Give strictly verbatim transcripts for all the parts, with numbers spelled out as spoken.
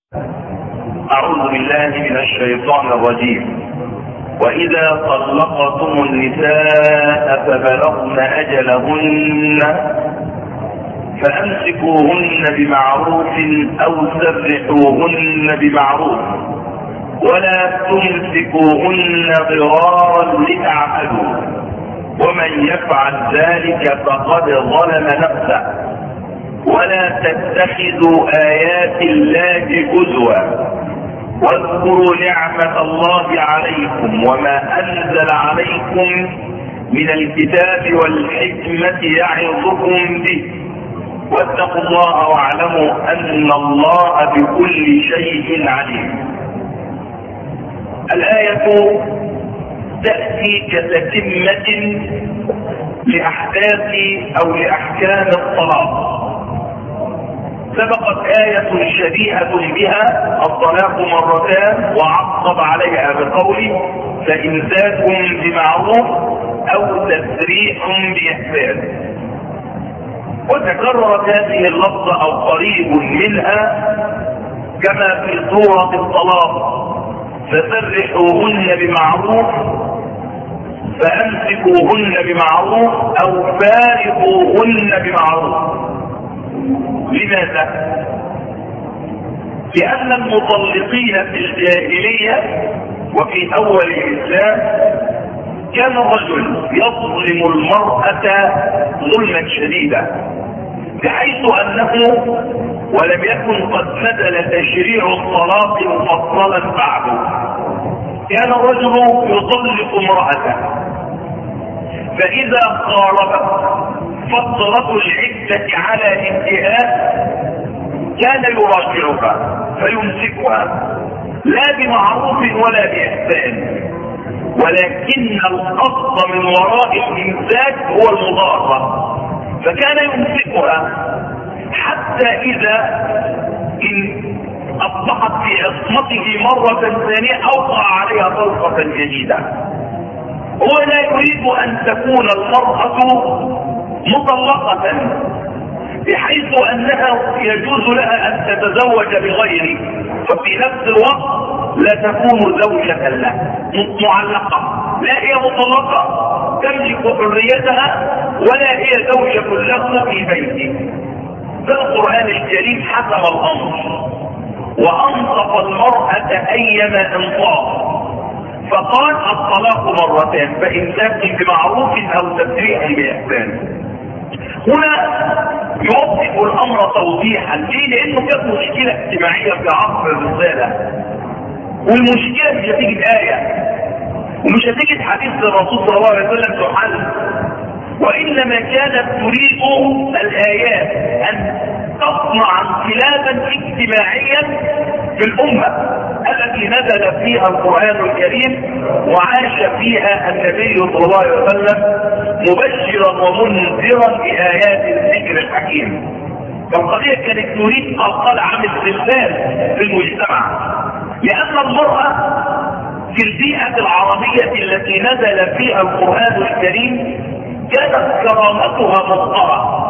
أعوذ بالله من الشيطان الرجيم. وإذا طلقتم النساء فبلغن أجلهن فأمسكوهن بمعروف أو سرحوهن بمعروف ولا تمسكوهن ضرارا لتعملوا ومن يفعل ذلك فقد ظلم نفسه. ولا تتخذوا آيات الله هزوا واذكروا نعمة الله عليكم وما أنزل عليكم من الكتاب والحكمة يعظكم به واتقوا الله واعلموا أن الله بكل شيء عليم. الآية تأتي كتتمة لأحداث أو لأحكام الطلاق. سبقت آية شبيهة بها الطلاق مرتان وعقب عليها بقوله فإمساك بمعروف أو تسريح بإحسان، وتكررت هذه اللفظة أو قريب منها كما في سورة الطلاق فسرحوهن بمعروف فأمسكوهن بمعروف أو فارقوهن بمعروف. لماذا؟ لأن المطلقين في الجاهلية وفي أول الإسلام كان الرجل يظلم المرأة ظلما شديدا بحيث أنه ولم يكن قد نزل تشريع الطلاق مفصلا بعده كان الرجل يطلق امرأته، فإذا قاربت فترة العدة على انتهاء كان يراجعها فيمسكها لا بمعروف ولا بإحسان، ولكن القصد من وراء الإمساك هو المضارة، فكان يمسكها حتى إذا إن أصبحت في عصمته مرة ثانية أوقع عليها طلقة جديدة. هو لا يريد أن تكون المرأة مطلقة بحيث أنها يجوز لها أن تتزوج بغيره وفي نفس الوقت لا تكون زوجة له معلقة، لا هي مطلقة تملك حريتها ولا هي زوجة له في بيته. فالقرآن الكريم حسم الأمر وأنصف المرأة أيما انصاف فقال الطلاق مرتين فإمساك بمعروف أو تسريح بإحسان. هنا يوضح الأمر توضيحا ليه؟ لأنه كانت مشكلة اجتماعية في عصر الرسالة، والمشكلة مش هتيجي آية ومش هتيجي حديث الرسول صلى الله عليه وسلم تحل، وإنما كانت تريد الآيات أن تصنع انقلابا اجتماعيا في الأمة التي نزل فيها القرآن الكريم وعاش فيها النبي صلى الله عليه وسلم مبشرا ومنذرا بآيات الذكر الحكيم. فالقضية كانت تريد قلقلة عن الزلزال في المجتمع، لأن المرأة في البيئة العربية التي نزل فيها القرآن الكريم كانت كرامتها مضطرة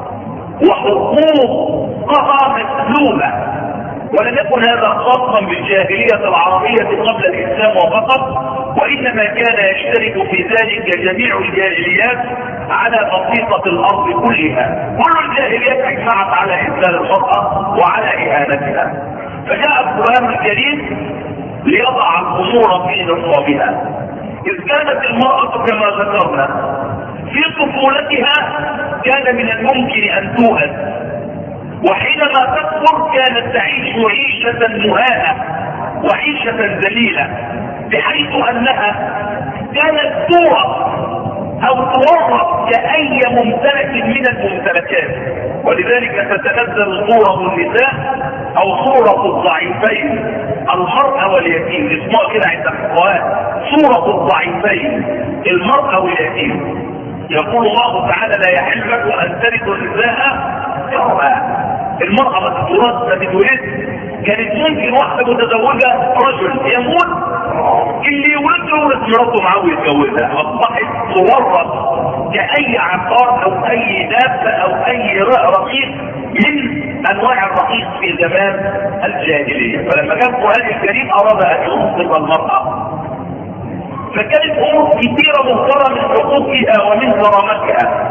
وحقوقها مسلوبة، ولم يكن هذا خاصا بالجاهلية العربية قبل الإسلام وفقط، وإنما كان يشترك في ذلك جميع الجاهليات على بسيطة الأرض كلها. كل الجاهليات اجمعت على إذلال المرأة وعلى إهانتها، فجاء القرآن الكريم ليضع الأمور في نصابها. إذ كانت المرأة كما ذكرنا في طفولتها كان من الممكن أن توهن، وحينما تكبر كانت تعيش عيشة مهانة وعيشة ذليلة بحيث أنها كانت تورث أو تورث كأي ممتلك من الممتلكات، ولذلك تتنزل صورة النساء أو صورة الضعيفين المرأة واليتيم، اسمها كده عند الفقهاء صورة الضعيفين المرأة واليتيم. يقول الله تعالى لا يحل لكم أن ترثوا النساء كرها. المرأة ما تتورث ما تتولد. كانت ممكن واحدة متزوجة رجل يموت اللي يولد يورث مراته معاه ويتجوزها، اصبحت تورث كأي عقار او اي دابة او اي رقيق من انواع الرقيق في زمان الجاهليه. فلما كان القران الكريم اراد ان ينصف المراه، فكانت امور كثيره مهتره من حقوقها ومن كرامتها،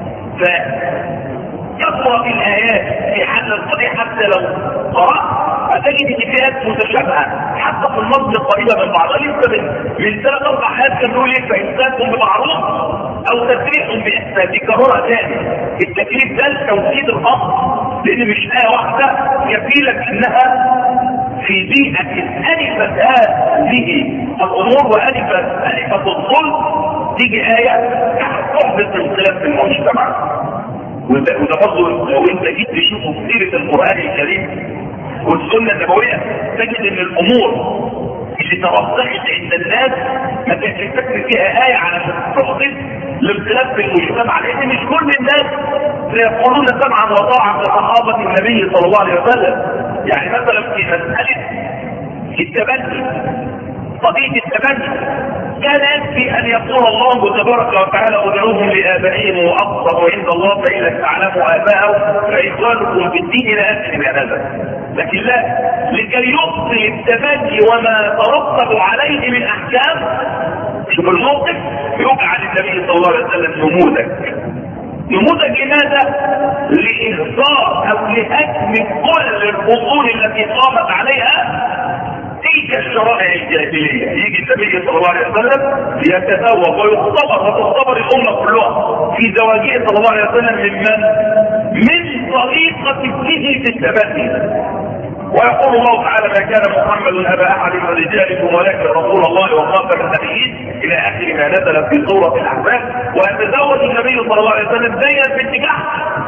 فيقرا في الايات في حل القضيه. حتى لو قرات هتجد ان في ايات متشابهه حتى في النص قريبه من بعضها. لسه من من ثلاث اربع ايات كانوا بيقولوا ايه؟ فامساكهم بمعروف او تسريحهم باحسان. بيكررها تاني. التكليف ده لتوكيد الامر، لان مش ايه واحده كفيله انها في بيئه الفت هذه الامور والفت الفت الظلم تيجي ايه تحبط الخلاف في المجتمع. وده برضه لو انت جيت تشوفه في سيره القران الكريم والسنه النبويه تجد ان الامور اللي توضحت عند الناس ما كانش فاكر فيها ايه علشان تحدث الانقلاب في المجتمع، لان مش كل الناس سيقولون سمعا وطاعه لصحابه النبي صلى الله عليه وسلم. يعني مثلا في مساله التبني، قضيه التبني كان يكفي ان يقول الله تبارك وتعالى ادعوهم لابائهم واقسطوا عند الله فان لم تعلموا اباءهم فاخوانكم في الدين الى اخر ما نزل. لكن لا، لكي يبطل التبني وما ترتب عليه من احكام، شوف الموقف، يجعل النبي صلى الله عليه وسلم نموذج. نموذج لماذا؟ لإهدار او لهدم كل الفصول التي قامت عليها تلك الشرائع الجاهليه. يجي النبي صلى الله عليه وسلم يتزوج ويختبر وتختبر الامه كلها في زواجه صلى الله عليه وسلم من من؟ من طريقه ابنه في التبني. ويقول الله تعالى ما كان محمد ابا احد من رجالكم ولكن رسول الله وخاتم النبيين الى اخر ما نزل في سوره الاحزاب. ويتزوج النبي صلى الله عليه وسلم زينب بنت جحش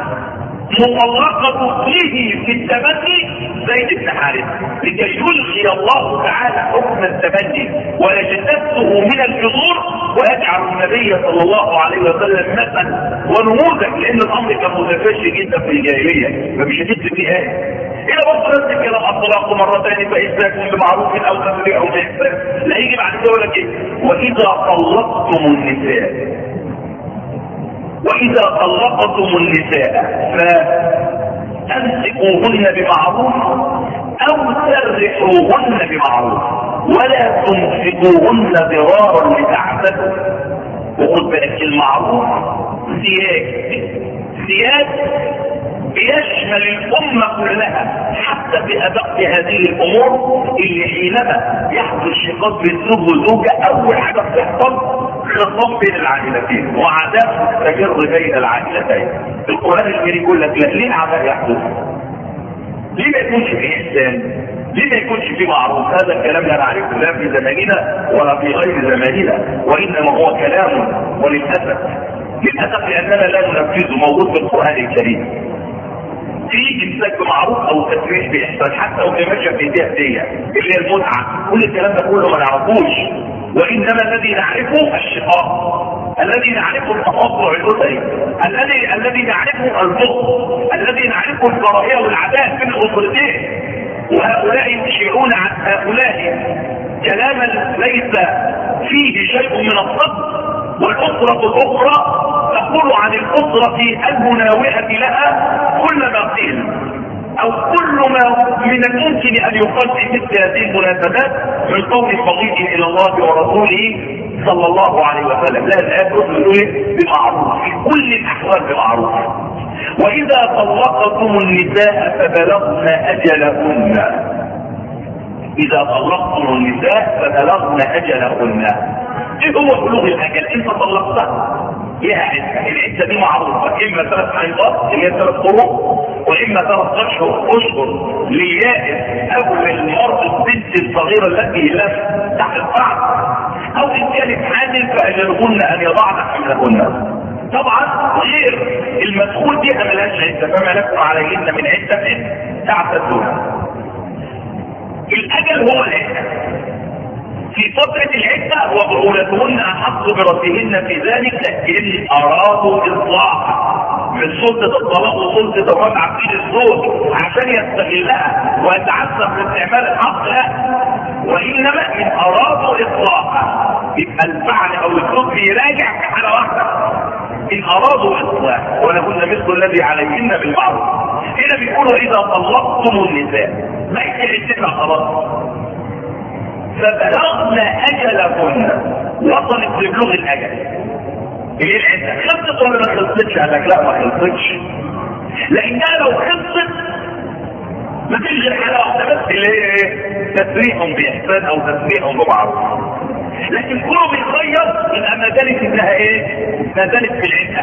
مطلقه ابنه في التبني زيد بن حارثه، لكي يلغي الله تعالى حكم التبني ويجتثه من الجذور ويجعل النبي صلى الله عليه وسلم مثلا ونموذج. لان الامر كان متفشي جدا في الجاهليه، فمش هتكتب فيه ايه الى وقت نفس الكلام الطلاق مرتين فامساك بمعروف او تسريح باحسان. لا يجي بعد كده يقول لك ايه؟ واذا طلقتم النساء واذا طلقتم النساء فامسكوهن بمعروف او سرحوهن بمعروف ولا تمسكوهن ضرارا لتعتدوا. وخد بالك المعروف سياج، سياج بيشمل الامه كلها حتى في ادق هذه الامور اللي حينما يحدث شقاق بين زوج وزوجه اول حاجه بتحصل خصام بين العائلتين وعداء مستمر بين العائلتين. القران الكريم يقول لك لا، ليه العداء يحدث؟ ليه ما يكونش في احسان؟ ليه ما يكونش في معروف؟ هذا الكلام لا نعرفه لا في زماننا ولا في غير زماننا، وانما هو كلام وللاسف للاسف لاننا لا ننفذه موجود في القران الكريم. في امساك بمعروف او تسريح باحسان حتى لو ماشيه في ايديها هديه اللي هي المتعه، كل الكلام ده كله ما نعرفوش. وانما الذي نعرفه الشقاق، الذي نعرفه التقاطع الاسري، الذي الذي نعرفه البغض، الذي نعرفه الكراهيه والعداء بين الاسرتين. وهؤلاء يشيعون عن هؤلاء كلاما ليس فيه شيء من الصدق، والاسره الاخرى تقول عن الاسره المناوئه لها كل ما قيل او كل ما من الممكن ان يقال في مثل هذه المناسبات من قول فضيل الى الله ورسوله صلى الله عليه وسلم. لا، الايات تقول بمعروف في كل الاحوال بمعروف. واذا طلقتم النساء فبلغن اجلهن، اذا طلقتم النساء فبلغن اجلهن. ايه هو بلوغ الاجل؟ انت طلقتها ليها عده، العده دي معروفه، اما ثلاث حيضات اللي هي ثلاث قروء، واما ثلاث اشهر اشهر لليائس او للمرأة البنت الصغيره التي لم تحت بعض، او ان كانت حامل فاجلهن ان يضعن حملهن. طبعا غير المدخول بها ملهاش عده، فما لكم عليهن من عده تعتدون. الاجل هو العده. في فترة العدة وبعولتهن أحق بربهن في ذلك إن أرادوا إصلاحا من سلطة الطلاق وسلطة الرجعة في الزوج عشان يستغلها ويتعسف في استعمال الحق لا، وإنما إن أرادوا إصلاحا يبقى الفعل أو الزوج يراجع في حالة واحدة إن أرادوا إصلاح ولهن مثل الذي عليهن بالمعروف. هنا بيقولوا اذا طلقتم النساء ما يتعدنا خلاص فبلغن اجلهن، وصلت لبلوغ الاجل. ايه العده؟ خلصت ولا ما خلصتش؟ قال لك لا ما خلصتش، لانها لو خلصت ما فيش غير حاله واحده بس اللي هي ايه؟ تسريحهم باحسان او تسريحهم بمعروف. لكن كله بيتغير يبقى ما زالت انها ايه؟ ما زالت في العده.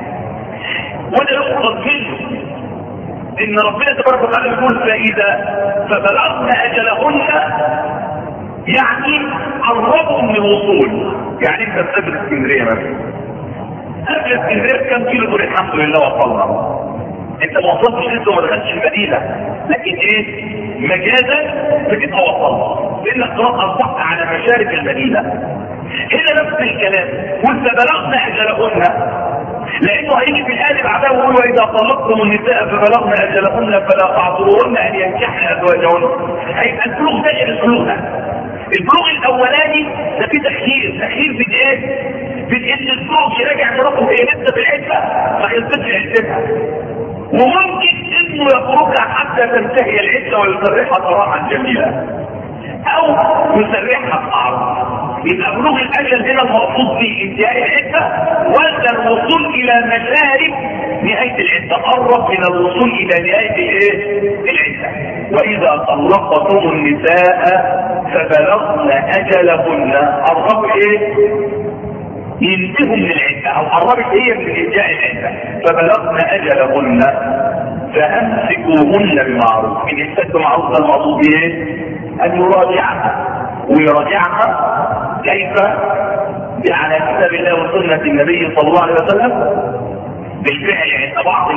وده يقصد منه ان ربنا تبارك وتعالى يقول فاذا فبلغن اجلهن، يعني قربوا من الوصول. يعني انت مسافر اسكندريه مثلا، قبل اسكندريه كم كيلو؟ تقول الحمد لله وصلنا. انت ما وصلتش لسه وما دخلتش المدينه، لكن ايه؟ مجازا بتبقى وصلت لانك خلاص اصبحت على مشارف المدينه. هنا نفس الكلام، وانت بلغنا اجلهن، لانه هيجي في الايه بعدها ويقول واذا طلقتم النساء فبلغن اجلهن فلا تعذروهن ان ينكحن ازواجهن. هيبقى البلوغ ده غير البلوغ ده. البلوغ الاولاني ده فيه تخيير، تخيير في ايه؟ في ان الزوج يراجع مراته ايه؟ لسه في العده ما خلصتش عدتها، وممكن انه يتركها حتى تنتهي العده ويسرحها سراحا جميلا او يسرحها بمعروف. يبقى بلوغ الاجل هنا المقصود به انتهاء العده ولا الوصول الى مشارف نهايه العده؟ قرب من الوصول الى نهايه الايه؟ العده. واذا طلقتم النساء فبلغن اجلهن، قربوا ايه؟ ينتهوا من العده او قربت هي من انتهاء العده. فبلغن اجلهن فامسكوهن بمعروف. من امسك بمعروف ده المقصود بايه؟ ان يراجعها، ويراجعها كيف؟ على كتاب الله وسنه النبي صلى الله عليه وسلم بالفعل عند بعض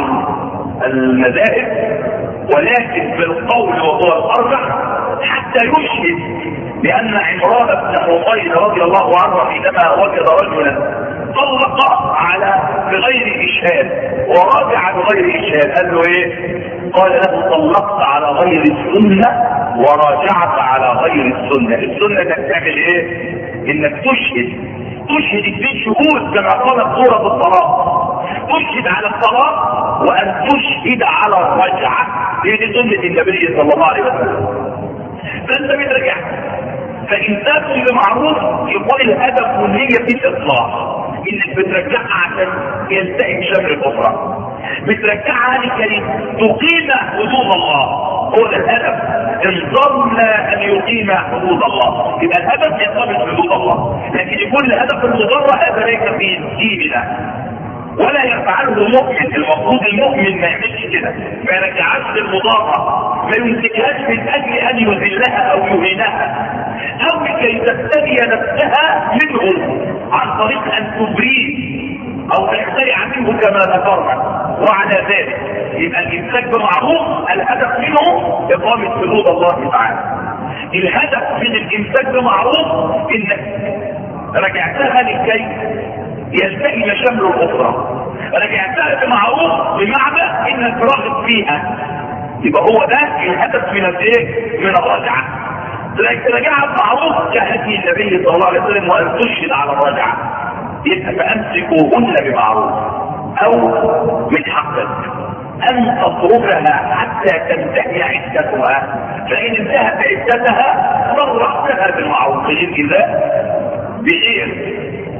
المذاهب، ولكن بالقول وهو الارجح حتى يشهد. لان عمران بن حصين رضي الله عنه حينما وجد رجلا طلق على بغير اشهاد وراجع بغير اشهاد، قال له ايه؟ قال له طلقت على غير السنه وراجعت على غير السنه. السنه انك تعمل ايه؟ انك تشهد، تشهد اثنين شهود كما قالت سوره الطلاق، تشهد على الطلاق وان تشهد على الرجعه. هي دي سنه النبي صلى الله عليه وسلم. فانت بترجع، فإمساكم بمعروف يقول الهدف والنية في الإصلاح، إنك بترجعها عشان يلتئم شمل الأخرى، بترجعها لكي تقيم حدود الله. هو ده الهدف، إن ظن أن يقيم حدود الله يبقى الهدف يقام حدود الله. لكن يكون الهدف المضر هذا ليس في ديننا ولا يفعله المؤمن. المفروض المؤمن ما يعملش كده، ما يرجعش المضارة، ما يمسكهاش من اجل ان يذلها او يهينها او لكي تستري نفسها منه عن طريق ان تبريه او تخترع منه كما ذكرنا. وعلى ذلك يبقى الامساك بمعروف الهدف منه اقامه حدود الله تعالى. الهدف من الامساك بمعروف انك رجعتها لكي يلتئم شمل الاخرى، رجعتها بمعروف بمعنى انك راغب فيها. يبقى هو ده الهدف من الايه؟ من الرجعه. ترجعها بمعروف كهدي النبي صلى الله عليه وسلم وان تشهد على الرجعه. يبقى فامسكوهن بمعروف، او من حقك ان تتركها حتى تنتهي عدتها، فان انتهت عدتها صرحتها بالمعروف غير اذا بغير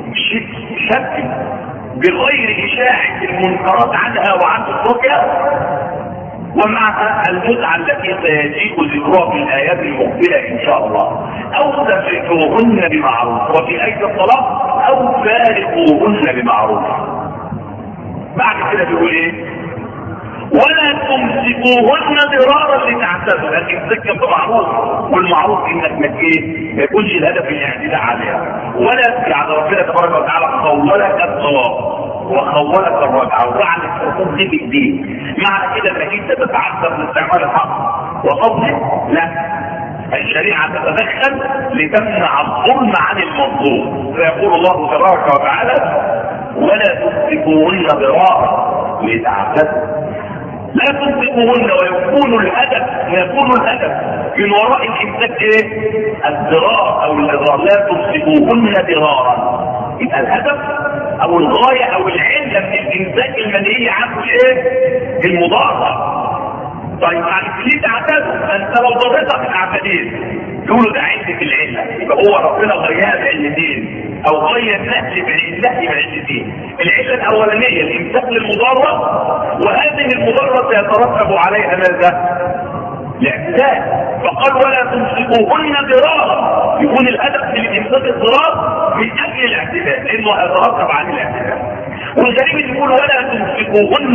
شك بغير اشاعه المنكرات عنها وعن تتركها، ومعها المتعه التي سيجيء ذكرها في الايات المقبله ان شاء الله. او تفرقوهن بمعروف، وفي ايه الطلاق او فارقوهن بمعروف. بعد كده بيقول ايه؟ ولا تمسكوهن ضرارا لتعتدوا. لكن تسكن بمعروف، والمعروف انك ما ايه؟ ما يكونش الهدف الاعتداء عليها. ولا يعني ربنا تبارك وتعالى خولك الطلاق وخولك الرجعه وجعل الحقوق دي بايديك. معنى كده انك انت تتعذر من استعمال الحق وفضله؟ لا، الشريعه تتدخل لتمنع الظلم عن المظلوم. فيقول الله تبارك وتعالى ولا تمسكوهن ضرارا لتعتدوا. لا تمسكوهن، ويكون الهدف يكون الهدف من وراء الامساك ايه؟ الضرار او الاضرار. لا تمسكوهن ضرارا، يبقى الهدف او الغايه او العله من الامساك المنهي عنه ايه؟ المضاره. طيب ليه تعتدوا؟ انت لو ضرتك العبدين يقولوا ده عندك العله، يبقى هو ربنا غيرها بعلتين او غير نهج بعلته بعلتين. العله الاولانيه الامساك للمضره، وهذه المضره سيترتب عليها ماذا؟ الاعتداء. فقال ولا تمسكوهن ضرارا، يكون الهدف من الامساك الضرار من اجل الاعتداء لانه هيترتب عليه الاعتداء. والغريب يقول ولا تمسكوهن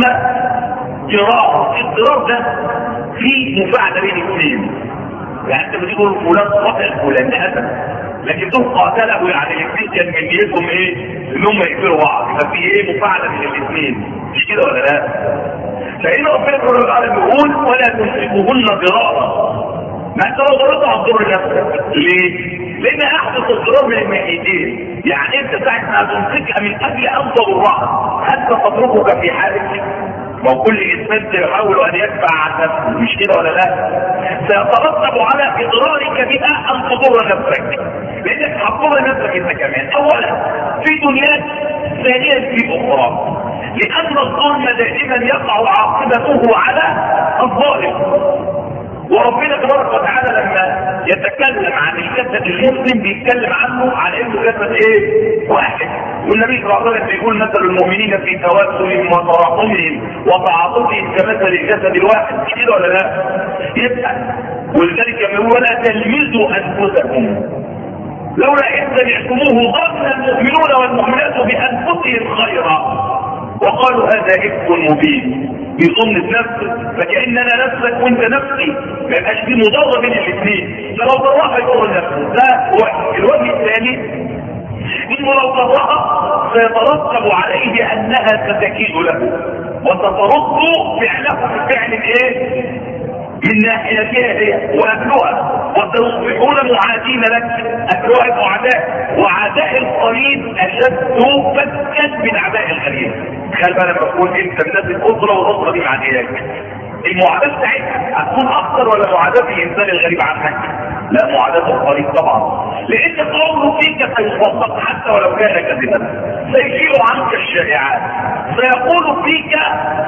ضرارا، الضرار ده في مفاعله بين اثنين، يعني انت بتقول فلان قتل فلان ده قتل، لكن دول قاتله يعني الاثنين كان من نيتهم ايه؟ ان هم يقتلوا بعض، ففي ايه مفاعله بين الاثنين، مش كده ولا لا؟ فإن ربنا يقول ولا تمسكوهن ضرارا، ما انت لو ضررت هتضر نفسك. ليه؟ لان احدث الضرار من المحيطين، يعني انت ساعه ما تمسكها من اجل ان تضرها حتى تتركك في حالك، وكل انسان سيحاول ان يدفع عن نفسه، مش كده ولا لا؟ سيترتب على اضرارك بها ان تضر نفسك، لانك هتضر نفسك انت كمان، اولا في دنياك، ثانيا في اخرى، لان الظلم دائما يقع عاقبته على الظالم. وربنا تبارك وتعالى لما يتكلم عن الجسد المسلم بيتكلم عنه على انه جسد ايه؟ واحد. والنبي صلى الله عليه وسلم بيقول مثل المؤمنين في توسلهم وتراحمهم وتعاطفهم كمثل الجسد الواحد، كده ولا لا؟ يبقى ولذلك يقول ولا تلمزوا انفسكم لولا إذ سمعتموه ظن المؤمنون والمؤمنات بانفسهم خيرا وقالوا هذا إفك مبين. بيظن بنفسه فكأننا نفسك وانت نفسي، ما يبقاش في مضاد بين الاثنين، فلو ضرها يضر نفسه. ده وجه. الوجه الثاني انه لو ضرها سيترتب عليه انها ستكيد له وسترد فعله بفعل ايه؟ من ناحيتها هي واهلها، وسيصبحون معادين لك، اهلها معداء، وعداء القريب اشد فكا من عداء الغريب. تخيل بقى لما تكون انت الناس الاسره والاسره دي معادياك، المعاداه بتاعتها هتكون اكثر ولا معاداه الانسان الغريب عنك؟ لا، معاداه القريب طبعا، لان قوله فيك سيصدق حتى ولو كان كذبا، سيشيع عنك الشائعات، سيقول فيك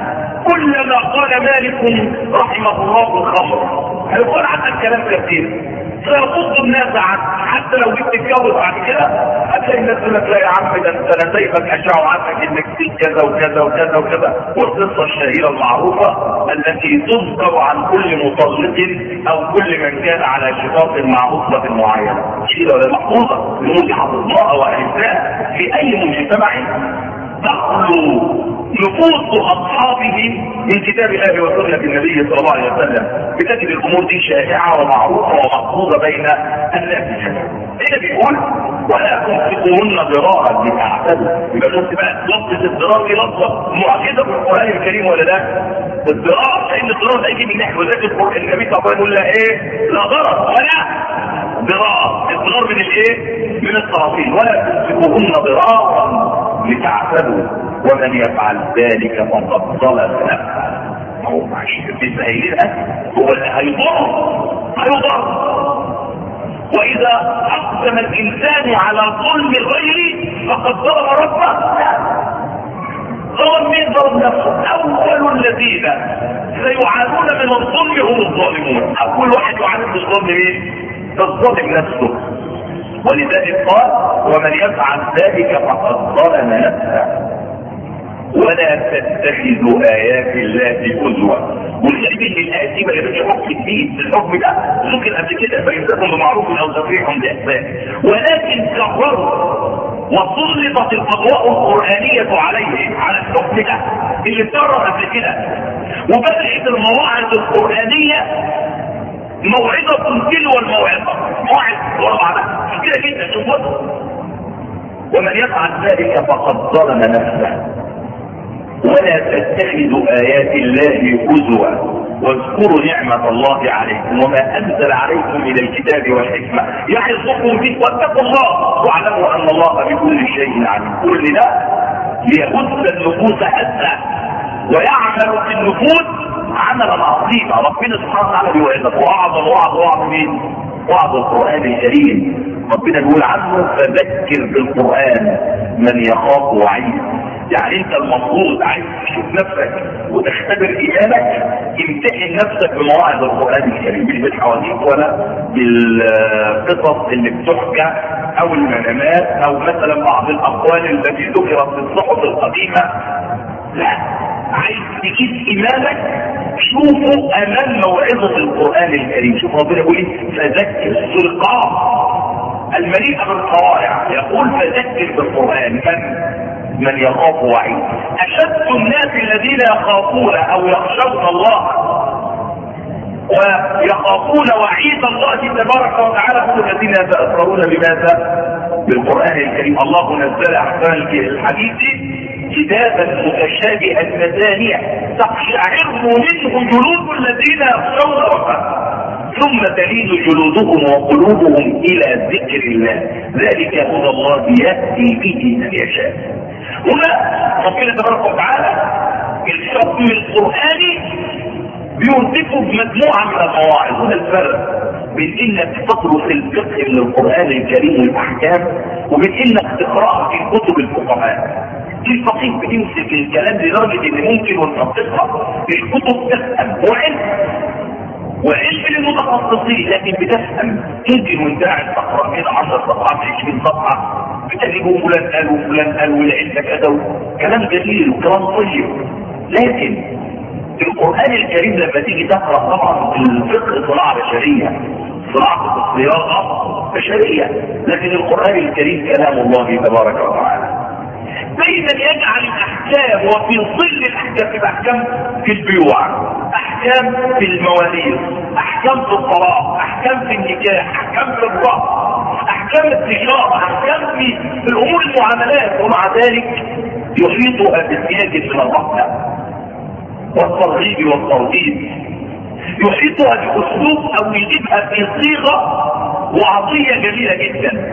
كل ما قال مالك رحمه الله الخمر، هيقول عنك كلام كثير، سيصد الناس عنك، حتى لو جبت تتجوز بعد كده هتلاقي الناس يقول لك لا يا عم ده انت انا سايبك اشعر عنك انك فيك كذا وكذا وكذا وكذا. والقصه الشهيره المعروفه التي تذكر عن كل مطلق او كل من كان على شقاق مع مطلق معينه، شيء ولا محفوظه لمصلحه الله واعزائه في اي مجتمع تخلو نفوس اصحابه من كتاب الله وسنه النبي صلى الله عليه وسلم، بتجد الامور دي شائعه ومعروفه ومحفوظه بين الناس. هنا بيقول ولا تمسكوهن ضرارا لتعتدوا. يبقى شفت بقى لفظه الضرار دي لفظه معجزه في القران الكريم ولا لا؟ الضرار، لان الضرار ده يجي من ناحيه، وذلك النبي صلى الله عليه وسلم يقول لا ايه؟ لا ضرر ولا ضرار. الضرار من الايه؟ من الطرفين. ولا تمسكوهن ضرارا لتعتدوا ومن يفعل ذلك فقد ظلم نفسه. هو معلش بيسهلها، هو اللي هيضر هيضر. واذا اقسم الانسان على ظلم الغير فقد ظلم ربه. ظلم مين؟ ظلم نفسه. اول الذين سيعانون من الظلم هم الظالمون. اول واحد يعاني من الظلم مين؟ الظالم نفسه. ولذلك قال ومن يفعل ذلك فقد ظلم نفسه ولا تتخذوا ايات الله هزوا. والغريب ان الايات دي بقى لها حكم جديد، الحكم ده ممكن قبل كده فينتكم بمعروف او تفريح باحسان، ولكن كرروا وسلطت الاضواء القرانيه عليه على الحكم ده اللي اتكرر قبل كده، وبدات المواعظ القرانيه موعظه تلو الموعظه، موعظ ورا بعضها كده جدا. شوفوا ومن يفعل ذلك فقد ظلم نفسه ولا تتخذوا آيات الله هزوا واذكروا نعمة الله عليكم وما أنزل عليكم من الكتاب والحكمة يعظكم به واتقوا الله واعلموا أن الله بكل شيء عليم. كل ده ليهز النفوس هزا ويعمل في النفوس عملا عظيما. ربنا سبحانه وتعالى بيوعظك، واعظم وعظ وعظ مين؟ وعظ القرآن الكريم. ربنا بيقول عنه فذكر بالقرآن من يخاف وعيد. يعني انت المفروض عايز تشوف نفسك وتختبر ايمانك، امتحن نفسك بمواعظ القرآن الكريم، مش بالحواديت ولا بالقصص اللي بتحكى او المنامات او مثلا بعض الاقوال التي ذكرت في الصحف القديمة. لا، عايز تجيب ايمانك شوفوا امام موعظة القرآن الكريم. شوف ربنا يقول ايه؟ فذكر القاف المليئة بالقواعد، يقول فذكر بالقرآن من من يخاف وعيد. اشد الناس الذين يخافون او يخشون الله ويخافون وعيد الله تبارك وتعالى هم الذين يتأثرون بماذا؟ بالقرآن الكريم. الله نزل احسن الحديث كتابا متشابها مثانية تقشعر منه جلود الذين يخشون ربهم ثم تلين جلودهم وقلوبهم الى ذكر الله ذلك هدى الله يهدي به من يشاء. هنا ربنا تبارك وتعالى الحكم القرآني بيوصفه بمجموعة من المواعظ. هنا الفرق بين انك تدرس الفقه من القرآن الكريم والاحكام وبين انك تقرأ في كتب الفقهاء. الفقيه بيمسك الكلام لدرجة ان ممكن وانت بتقرأ الكتب تفهم وعلم وعلم للمتخصصين، لكن بتفهم ممكن وانت قاعد تقرأ كده عشر صفحات عشرين صفحة بتجيبوا فلان قال وفلان قال والعلم كذا كلام جميل وكلام طيب. لكن القرآن الكريم لما تيجي تقرأ طبعا الفقه صناعة بشرية، صناعة الصياغة بشرية، لكن القرآن الكريم كلام الله تبارك وتعالى. فإذا يجعل الأحكام وفي ظل الأحكام في الأحكام في البيوع، أحكام في المواليد، أحكام في الطلاق، أحكام في النكاح، أحكام في الرأس، أحكام التجارة، أحكام في الأمور المعاملات، ومع ذلك يحيطها بسياج من الرحمة والترغيب والترهيب، يحيطها بأسلوب أو يجيبها في صيغة وعطية جميلة جدا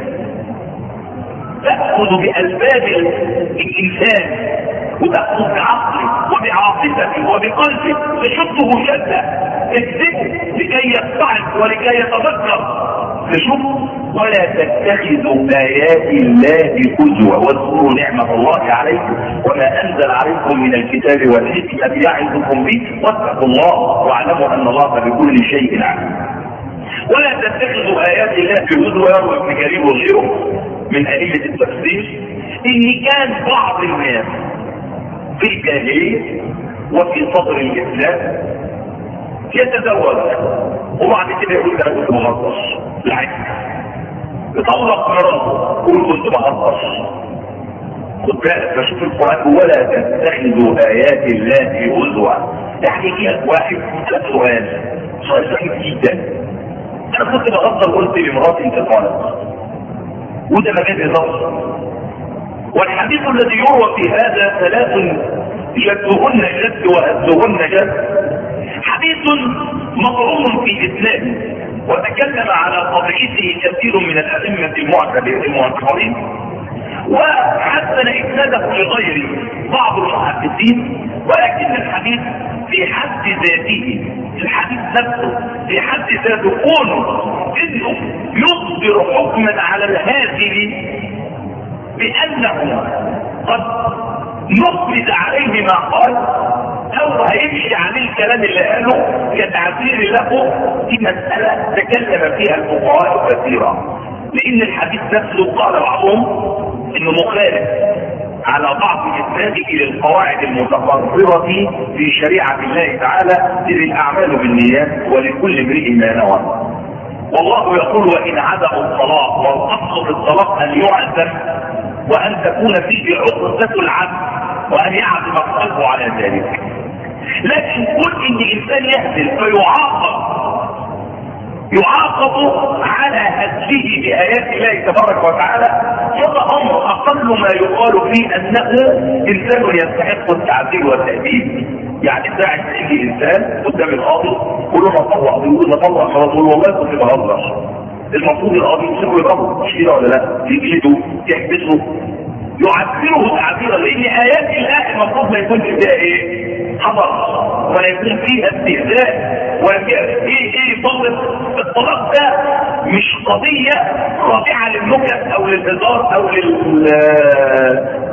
تأخذ بأسباب الإنسان وتأخذ بعقله وبعاطفته وبقلبه تشده شدة تجذبه لكي يستعد ولكي يتذكر. تشوف ولا تتخذوا آيات الله هزوا واذكروا نعمة الله عليكم وما أنزل عليكم من الكتاب والحكمة يعظكم به واتقوا الله واعلموا أن الله بكل شيء عليم. ولا تتخذوا آيات الله هزوا. يروي ابن جرير وغيره من أئمة التفسير إن كان بعض الناس في الجاهلية وفي صدر الإسلام يتزوج وبعد كده يقول أنا كنت مغطش لعب يطلق مرضه يقول كنت مغطش. خد بالك بشوف القرآن ولا تتخذوا آيات الله هزوا. يعني فيها واحد سؤال سؤال سهل جدا. أنا كنت بغطش قلت لمراتي أنت قالت وده مجال نظر. والحديث الذي يروى في هذا ثلاث جدهن جد وهزهن جد حديث مقروم في إسلام وتكلم على طبيعته كثير من الأئمة المعتبرين وحسن إسناده لغيره بعض المحدثين، ولكن الحديث في حد ذاته الحديث نفسه في حد ذاته كونه انه يصدر حكما على الهازل بانه قد نفذ عليه ما قال او هيمشي عليه الكلام اللي قاله كتعبير له في مسألة تكلم فيها الفقهاء كثيرا، لان الحديث نفسه قال بعضهم انه مخالف على بعض إسناده للقواعد المتقررة في شريعة الله تعالى إذ الأعمال بالنيات ولكل امرئ ما نوى. والله يقول وإن عدم الطلاق والأصل في الطلاق أن يعزم وأن تكون فيه عقدة العبد وأن يعزم قلبه على ذلك. لكن كل إن الإنسان يهزل فيعاقب يعاقب على هزله بآيات الله تبارك وتعالى، هذا أمر أقل ما يقال فيه أنه إنسان يستحق التعذيب والتأديب. يعني ساعة تيجي إنسان قدام القاضي يقول له نطلع بيقول نطلع خلاص والله كنت بهزر، المفروض القاضي يسيبه يضربه مش كده ولا لا؟ يجلده يحبسه يعذبه تعذيبا، لأن آيات الله المفروض ما يكونش فيها إيه؟ حضر ولا يكون فيها استهزاء ولا فيها ايه ايه طلب. الطلاق ده مش قضية رافعة للنكت او للهزار او لل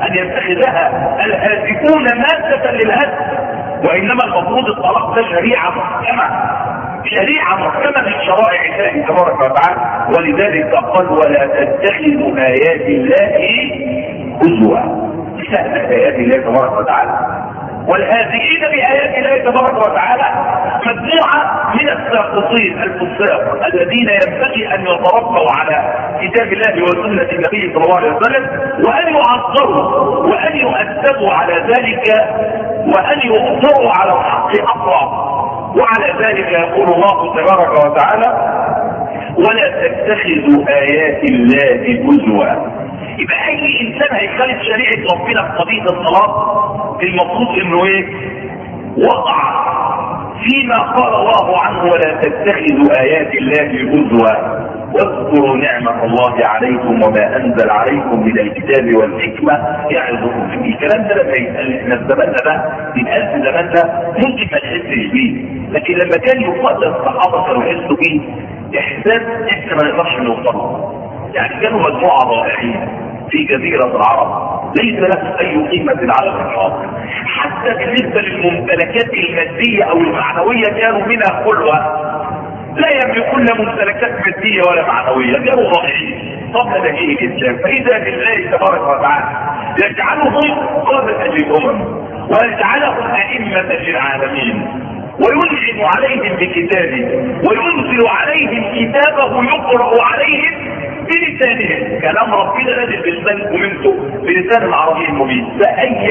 ان يتخذها الهاتفون مادة للهدف، وانما المفروض الطلاق ده شريعة محكمة، شريعة محكمة من شرائع الله تبارك وتعالى. ولذلك قال ولا تتخذوا آيات الله هزوا، سهلة آيات الله تبارك وتعالى. والهازئين بآيات الله تبارك وتعالى مجموعة من الساقطين الفساق الذين ينبغي أن يتربوا على كتاب الله وسنة النبي صلى الله عليه وسلم، وأن يعذروا وأن يؤدبوا على ذلك، وأن يؤثروا على الحق أقرب. وعلى ذلك يقول الله تبارك وتعالى ولا تتخذوا آيات الله هزوا. يبقى اي انسان هيخالف شريعة ربنا في قضية الصلاة المفروض انه ايه؟ وقع فيما قال الله عنه ولا تتخذوا آيات الله هزوا واذكروا نعمة الله عليكم وما انزل عليكم من الكتاب والحكمة يعظكم به. الكلام ده لما يتقال احنا في زماننا ده يتقال في زماننا ممكن ما نحسش بيه، لكن لما كان يقال الصحابة كانوا يحسوا بيه احساس احنا ما نقدرش نوصله. يعني كانوا مجموعة ضائعين في جزيرة العرب ليس له اي قيمة على الاطلاق، حتى بالنسبة للممتلكات المادية او المعنوية كانوا منها خلوة، لا يملكون ممتلكات مادية ولا معنوية، كانوا ضائعين قبل مجيء الاسلام. فاذا بالله تبارك وتعالى يجعلهم قادة للامم ويجعلهم ائمة للعالمين وينعم عليهم بكتابه وينزل عليهم كتابه يقرأ عليهم بلسانهم. كلام ربنا نازل بلسان ومنته بلسان العربي المبين. فأي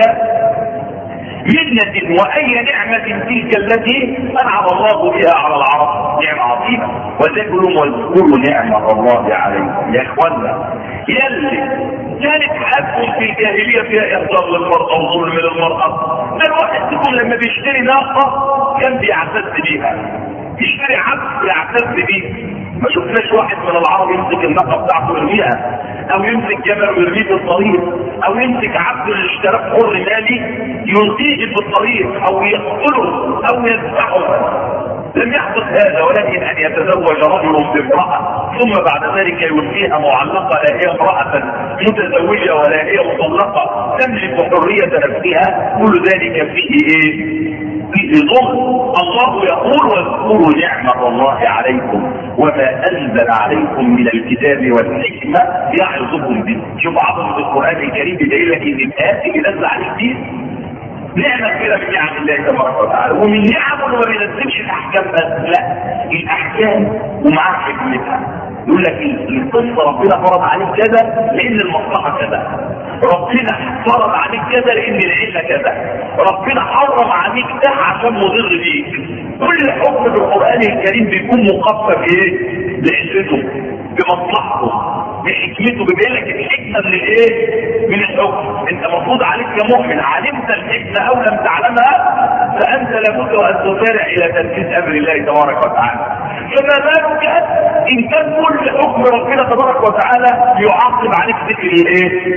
منة وأي نعمة تلك التي أنعم الله بها على العرب، نعمة عظيمة. وتقولوا واذكروا نعمة الله عليكم. يا إخوانا يلي كانت حالكم في الجاهلية فيها إحضار للمرأة وظلم للمرأة، ده الواحد يكون لما بيشتري ناقة كان بيعتز بيها، يشتري عبد يعتز بيه. ما شفناش واحد من العرب يمسك الناقة بتاعته ويرميها، او يمسك جمل ويرميه في الطريق، او يمسك عبد اللي اشتراه حر مالي يلقيه في الطريق او يقتله او يذبحه. لم يحدث هذا، ولكن ان يتزوج رجل بامرأة ثم بعد ذلك يلقيها معلقة لا هي امرأة متزوجة ولا هي مطلقة تملك حرية نفسها، كل ذلك فيه ايه؟ فيه ظلم. الله يقول واذكروا نعمة الله عليكم وما انزل عليكم من الكتاب والحكمة يعظكم به. شوف عظمة القرآن الكريم بيقول لك ان الآيات اللي نزل عليك دي نعمة كده من نعم الله تبارك وتعالى، ومن نعمه ما بينزلش الاحكام بس، لا الاحكام ومعاه حكمتها. يقول لك القصه ربنا فرض عليك كذا لان المصلحه كذا، ربنا فرض عليك كذا لان العله كذا، ربنا حرم عليك ده عشان مضر بيك. كل حكم في القران الكريم بيكون مقفى بايه؟ بعلته، بمصلحته، بحكمته. بيبين لك الحكمه من الايه؟ من الحكم. انت مفروض عليك يا مؤمن علمت الحكمه او لم تعلمها فانت لابد ان تسارع الى تنفيذ امر الله تبارك وتعالى. فما بالك ان كان كل حكم ربنا تبارك وتعالى يعاقب عليك ذكر الايه؟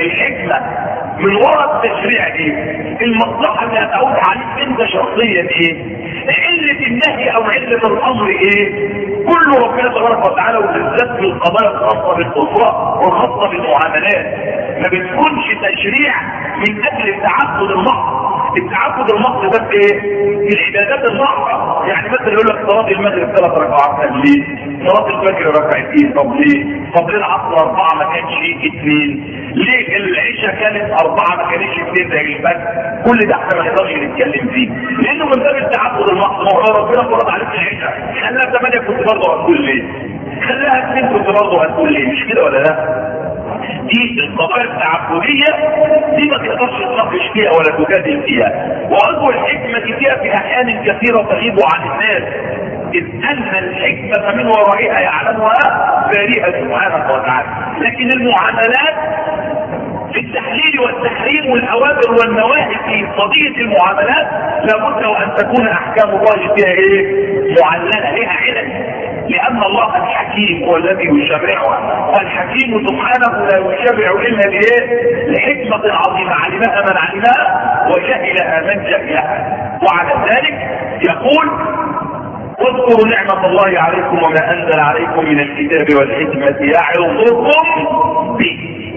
الحكمه من وراء التشريع دي، المصلحه اللي هتعود عليك انت شخصيا ايه؟ علة النهي او علة الامر ايه؟ كل ربنا تبارك وتعالى وبالذات في القضايا الخاصه بالاسره والخاصه بالمعاملات ما بتكونش تشريع من اجل التعبد المحض. التعبد المحض ده ايه؟ العبادات المحضه. يعني مثلا يقول لك صلاه المغرب ثلاث ركعات، ليه؟ صلاه الفجر ركعتين، طب ليه؟ طب ليه العصر اربعه ما كانش اثنين؟ ليه العشاء كانت اربعه ما كانتش اثنين زي الفجر؟ كل ده احنا ما نقدرش نتكلم فيه لانه من باب التعبد المحض. ما هو ربنا فرض عليك العشاء، خلاها ثمانيه كنت برضه هتقول ليه؟ خلاها اثنين كنت برضه هتقول ليه؟ مش كده ولا لا؟ دي القضايا التعبدية دي ما تقدرش تناقش فيها ولا تجادل فيها. وأرجو الحكمة فيها في أحيان كثيرة تغيب عن الناس، إذ أن الحكمة من ورائها يعلمها بارئة سبحانه وتعالى. لكن المعاملات في التحليل والتحريم والأوامر والنواهي في قضية المعاملات لابد وأن تكون أحكام الله فيها إيه؟ معلنة، لها علم، لأن الله الحكيم هو الذي يشرعها، والحكيم سبحانه لا يشرع إلا لإيه؟ لحكمة عظيمة علمها من علمها وجهلها من جهلها. وعلى ذلك يقول واذكروا نعمة الله عليكم وما أنزل عليكم من الكتاب والحكمة يعظكم به.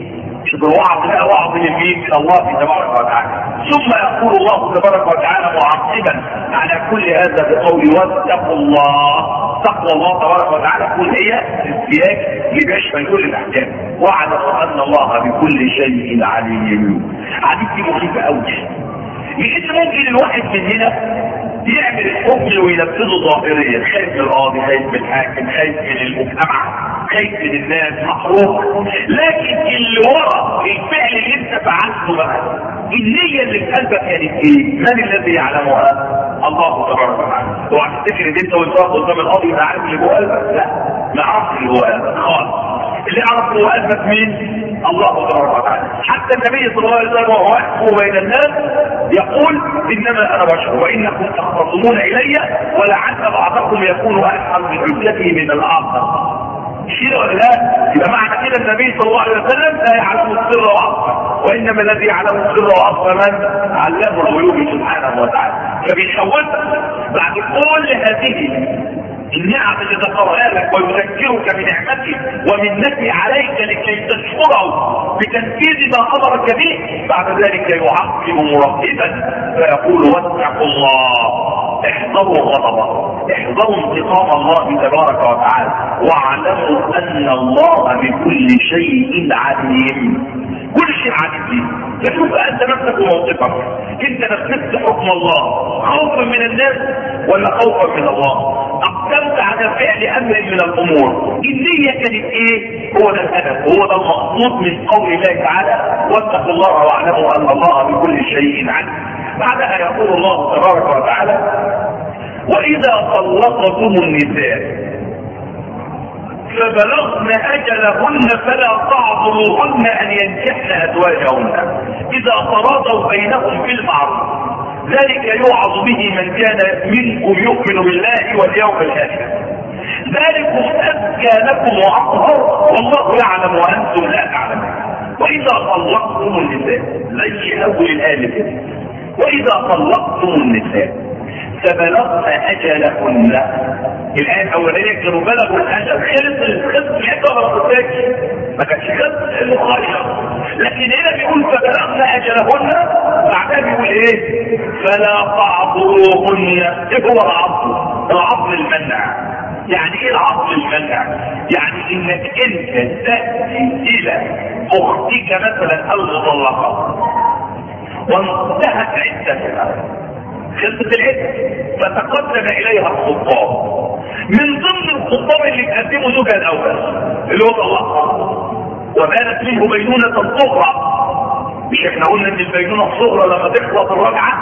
شوف الوعظ لا وعظ للمين؟ من الله تبارك وتعالى. ثم يقول الله تبارك وتعالى معقبا على كل هذا بقول واتقوا الله. تقوى الله تبارك وتعالى كل هي السياج اللي بيشمل كل الاحكام. واعلموا ان الله بكل شيء عليم. عديد دي مخيفه قوي، لان ممكن الواحد مننا يعمل الحكم وينفذه ظاهريا، خايف من القاضي، خايف من الحاكم، خايف من المجتمع، خايف من الناس، محروق. لكن اللي ورا الفعل اللي انت فعلته بقى، النية اللي في قلبك كانت ايه؟ من الذي يعلمها؟ الله تبارك وتعالى. اوعى تفتكر ان انت وانت واقف قدام القاضي انت عارف اللي جوه قلبك، لا، ما عرفش اللي جوه قلبك خالص. اللي يعرف جوه قلبك مين؟ الله تبارك وتعالى. حتى النبي صلى الله عليه وسلم وهو يحكم بين الناس يقول انما انا بشر وانكم تختصمون الي ولعل بعضكم يكون الحق بحجته من الاخر. شيء ولا لا؟ يبقى معنى كده النبي صلى الله عليه وسلم لا يعلم السر واخفى، وانما الذي يعلم السر واخفى من؟ علمه الغيوب سبحانه وتعالى. فبيحولك بعد كل هذه النعم اللي ذكرها لك ويذكرك بنعمته ومنته عليك لكي تشكره بتنفيذ ما امرك به، بعد ذلك يعقب مرتبا فيقول واتقوا الله، احذروا غضبه، احذروا انتقام الله تبارك وتعالى، واعلموا ان الله بكل شيء عليم. كل شيء عليم. فشوف انت نفسك وموقفك، انت نفذت حكم الله خوفا من الناس ولا خوفا من الله؟ اقدمت على فعل امر من الامور، النية كانت ايه؟ هو ده الهدف، هو ده المقصود من قول الله تعالى واتقوا الله واعلموا ان الله بكل شيء عليم. بعدها يقول الله تبارك وتعالى واذا طلقتم النساء فبلغن اجلهن فلا تعضلوهن ان ينكحن ازواجهن اذا تراضوا بينهم بالمعروف، ذلك يوعظ به من كان منكم يؤمن بالله واليوم الاخر، ذلكم ازكى لكم واطهر والله يعلم وانتم لا تعلمون. واذا طلقتم النساء زي اول الايه، واذا طلقتم النساء فبلغن اجلهن، الآية الأولانية كانوا بلغوا الأجل، خلص الخلص الحكمة ما قلتلكش، ما كانش خلص المخالفة، لكن هنا بيقول فبلغن أجلهن، بعدها بيقول إيه؟ فلا تعضلوهن. إيه هو العضل؟ العضل المنع. يعني إيه العضل المنع؟ يعني إنك أنت تأتي إلى أختك مثلا المطلقة وانتهت عدتها، خلصت العدة، فتقدم إليها الخطاب. من ضمن الخطاب اللي تقدمه زوجها الاول اللي هو طلقها وبانت منه بينونة صغرى، مش احنا قلنا ان البينونة الصغرى لما تخلص الرجعة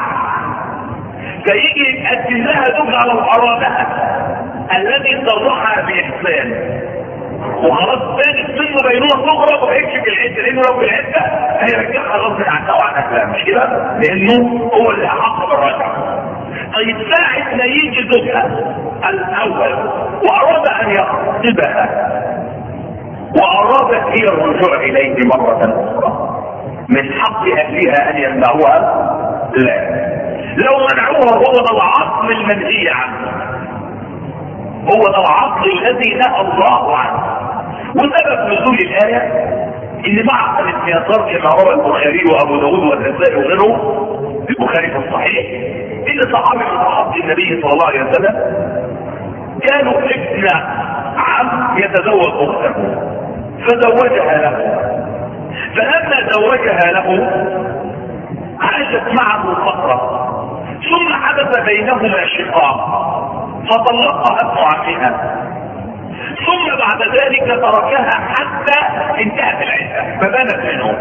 فيجي يقدم لها زوجها لو ارادها الذي صرحها باحسان، وخلاص بانت منه بينونة صغرى وهيكشف العدة، لانه لو العدة هيرجعها غصب عنها وعن اهلها، مش كده؟ لانه هو اللي احق بالرجعة. طيب ساعة ما يجي زوجها الاول واراد ان يخطبها وارادت هي الرجوع اليه مرة اخرى، من حق اهلها ان يمنعوها؟ لا. لو منعوها هو ده العقل المنهي عنه، هو ده العقل الذي نهى الله عنه. وسبب نزول الايه ان معقل بن يسار كما روى البخاري وابو داود والنسائي وغيره، البخاري في الصحيح، ان صحابي من صحابه النبي صلى الله عليه وسلم كانوا ابن عم يتزوج اخته فزوجها له، فلما زوجها له عاشت معه فتره ثم حدث بينهما شقاق فطلقها ابن عمها، ثم بعد ذلك تركها حتى انتهت العده فبانت منه،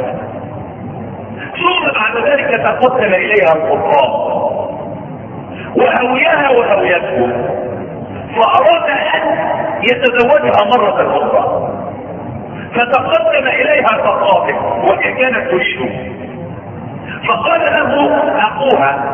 ثم بعد ذلك تقدم اليها الخطاب وهويها وهويته فاراد ان يتزوجها مرة اخرى، فتقدم اليها فقاطع وهي كانت تريده، فقال له اخوها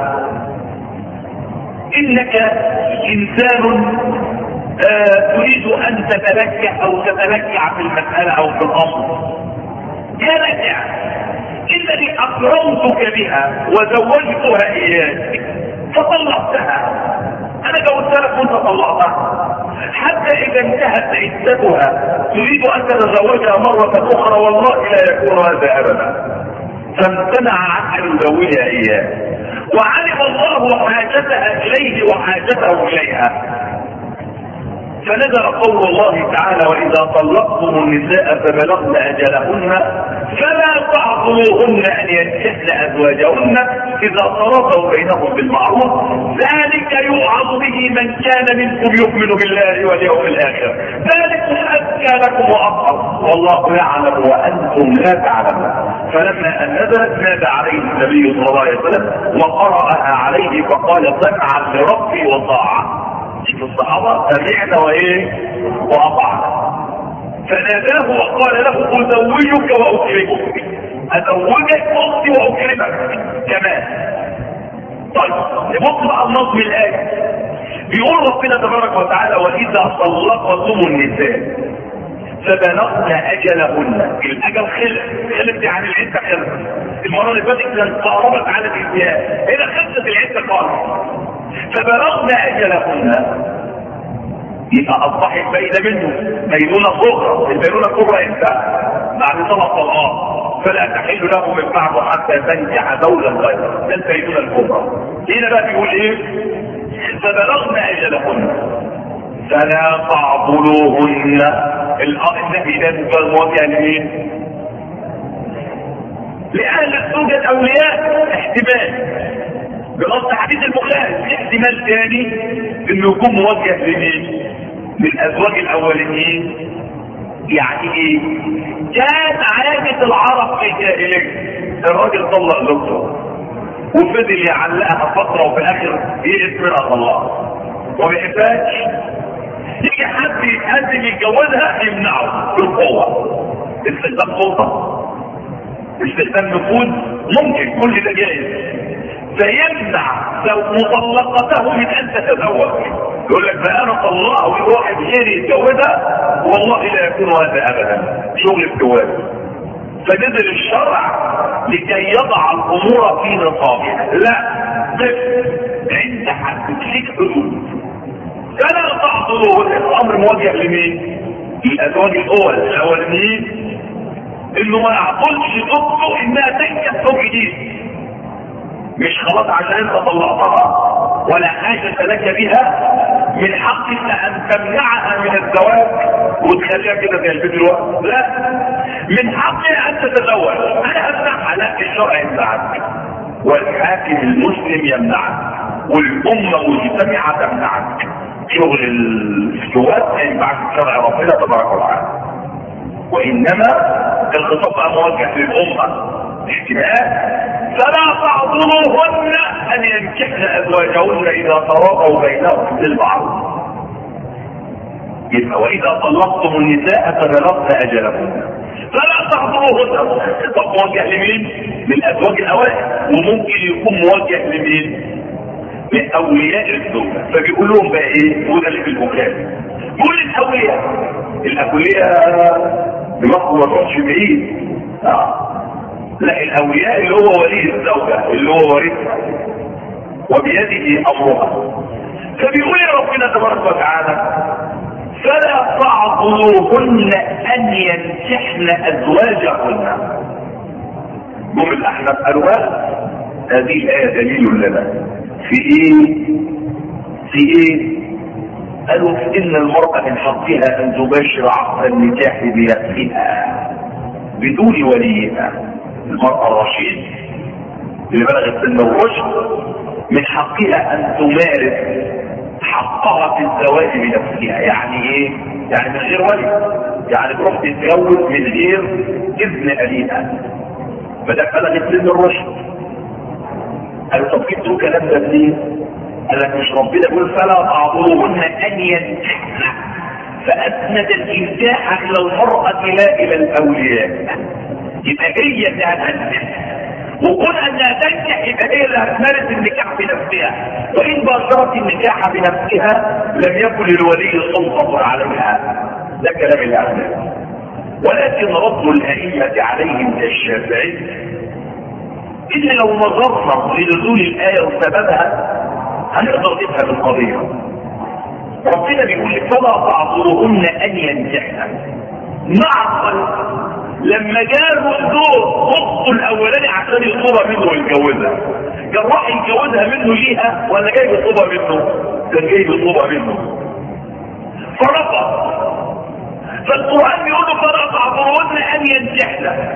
انك انسان آه تريد ان تتلكع او تتلكع في المسألة او في الامر، تلكع، انني اكرمتك بها وزوجتها اياك فطلقتها، انا جوزت لك وانت طلقتها، حتى اذا انتهت عدتها تريد ان تتزوجها مرة اخرى والله لا يكون هذا ابدا، فامتنع عن ان يزوجها اياه. وعلم الله حاجتها اليه وحاجته اليها، فنزل قول الله تعالى: واذا طلقتم النساء فبلغن اجلهن فلا تعضلوهن ان ينكحن ازواجهن اذا تراضوا بينهم بالمعروف، ذلك يوعظ به من كان منكم يؤمن بالله واليوم الاخر، ذلكم ازكى لكم واطهر والله يعلم وانتم لا تعلمون. فلما ان نزلت نادى عليه النبي صلى الله عليه وسلم وقرأها عليه فقال: سمعا لربي وطاعة. في الصحابة سمعنا وايه واطعنا. فناداه وقال له: ازوجك واكرمك، ازوجك اختي واكرمك كمان. طيب نبص بقى النظم الايه. بيقول ربنا تبارك وتعالى: واذا طلقتم النساء فبلغن اجلهن. الاجل خلق خلق يعني العده خلق. المره اللي فاتت كانت قاربت على الانتهاء، هنا خلصت العده خالص. فبلغن اجلهن يبقى اصبحت باينه منه بينونه صغرى. البينونه الصغرى امتى؟ بعد ثلاث طلقات. فلا تحل له من بعده حتى تنكح زوجا غيره، ده البينونه الكبرى. هنا بقى بيقول ايه؟ فبلغن اجلهن فلا تعضلوهن. النهي ده موجه لمين؟ لاهل الزوجه الاولياء احتمال بنص حديث البخاري، احتمال ثاني انه يكون موجه لمين؟ للازواج الاولين. يعني ايه؟ كان عادة العرب في الجاهليه الراجل طلق زوجته وفضل يعلقها فتره وفي الاخر يئس منها طلاق وما بيحبهاش، يجي حد يتقدم يتجوزها يمنعه بالقوه. استخدام سلطه، استخدام نفوذ، ممكن كل ده جائز. فيمنع لو مطلقته من ان تتزوج. يقول لك ده انا طلقها وواحد غيري يتجوزها والله لا يكون هذا ابدا، شغل الجواز. فنزل الشرع لكي يضع الامور في نصابها. لا، بس عند حد ليك حدود. فلا تعضلوا. الامر موجه لمين؟ الازواج الاول الاولانيين، انه ما يعقلش زوجته انها تنكح زوج جديد. مش خلاص عشان انت طلقتها ولا حاجه لك بها من حقك ان تمنعها من الزواج وتخليها كده زي البيت دلوقتي. لا، من حقها ان تتزوج. انا امنعها؟ لا، الشرع يمنعك والحاكم المسلم يمنعك والامه مجتمعه تمنعك. شغل الجواز ما ينفعش شرع ربنا تبارك وتعالى. وانما الخطاب بقى موجه للامه احتمال. فلا تعضلوهن ان ينكحن ازواجهن اذا تراضوا بينهم بالمعروف. يبقى واذا طلقتم النساء فبلغن اجلهن فلا تعضلوهن. طب موجه لمين؟ للازواج الاوائل، وممكن يكون موجه لمين؟ من اولياء الزوجه. فبيقول لهم بقى ايه؟ وده اللي في البخاري كل الاولياء. الاولياء دماغهم ما تروحش بعيد. اه لا، الاولياء اللي هو ولي الزوجه اللي هو ورثها وبيده امرها. فبيقول يا ربنا تبارك وتعالى: فلا تعضلوهن ان ينكحن ازواجهن. هم الاحناف قالوا هذه الايه دليل لنا في ايه؟ في ايه؟ قالوا في ان المرأة من حقها ان تباشر عقد النكاح بنفسها بدون وليها. المرأة الرشيد اللي بلغت سن الرشد من حقها ان تمارس حقها في الزواج بنفسها. يعني ايه؟ يعني من غير ولي، يعني تروح تتجوز من غير اذن ابيها. فده بلغت سن الرشد. قالوا طب جبتوا الكلام ده منين؟ قال لك مش ربنا يقول فلا تعضلوهن ان ينكحن، فاسند الانكاح الى المرأة لا الى الاولياء. يبقى هي اللي هتنكح، وكون انها تنكح يبقى هي اللي هتمارس النكاح بنفسها. وان باشرت النكاح بنفسها لم يكن للولي سلطة عليها. ده كلام الاحناف. ولكن رد الائمة عليهم كالشافعي إلا لو نظرنا لنزول الآية وسببها هنقدر نفهم القضية. ربنا بيقول فلا تعذرهن ان ينجحن. معقل لما جابوا الدور خطه الاولاني عشان يطلبها منه ويتجوزها، كان راح يتجوزها منه ليها ولا جاي يطلبها منه؟ كان جاي يطلبها منه فرفض. فالقرآن بيقول له فلا تعذرهن ان ينجحن،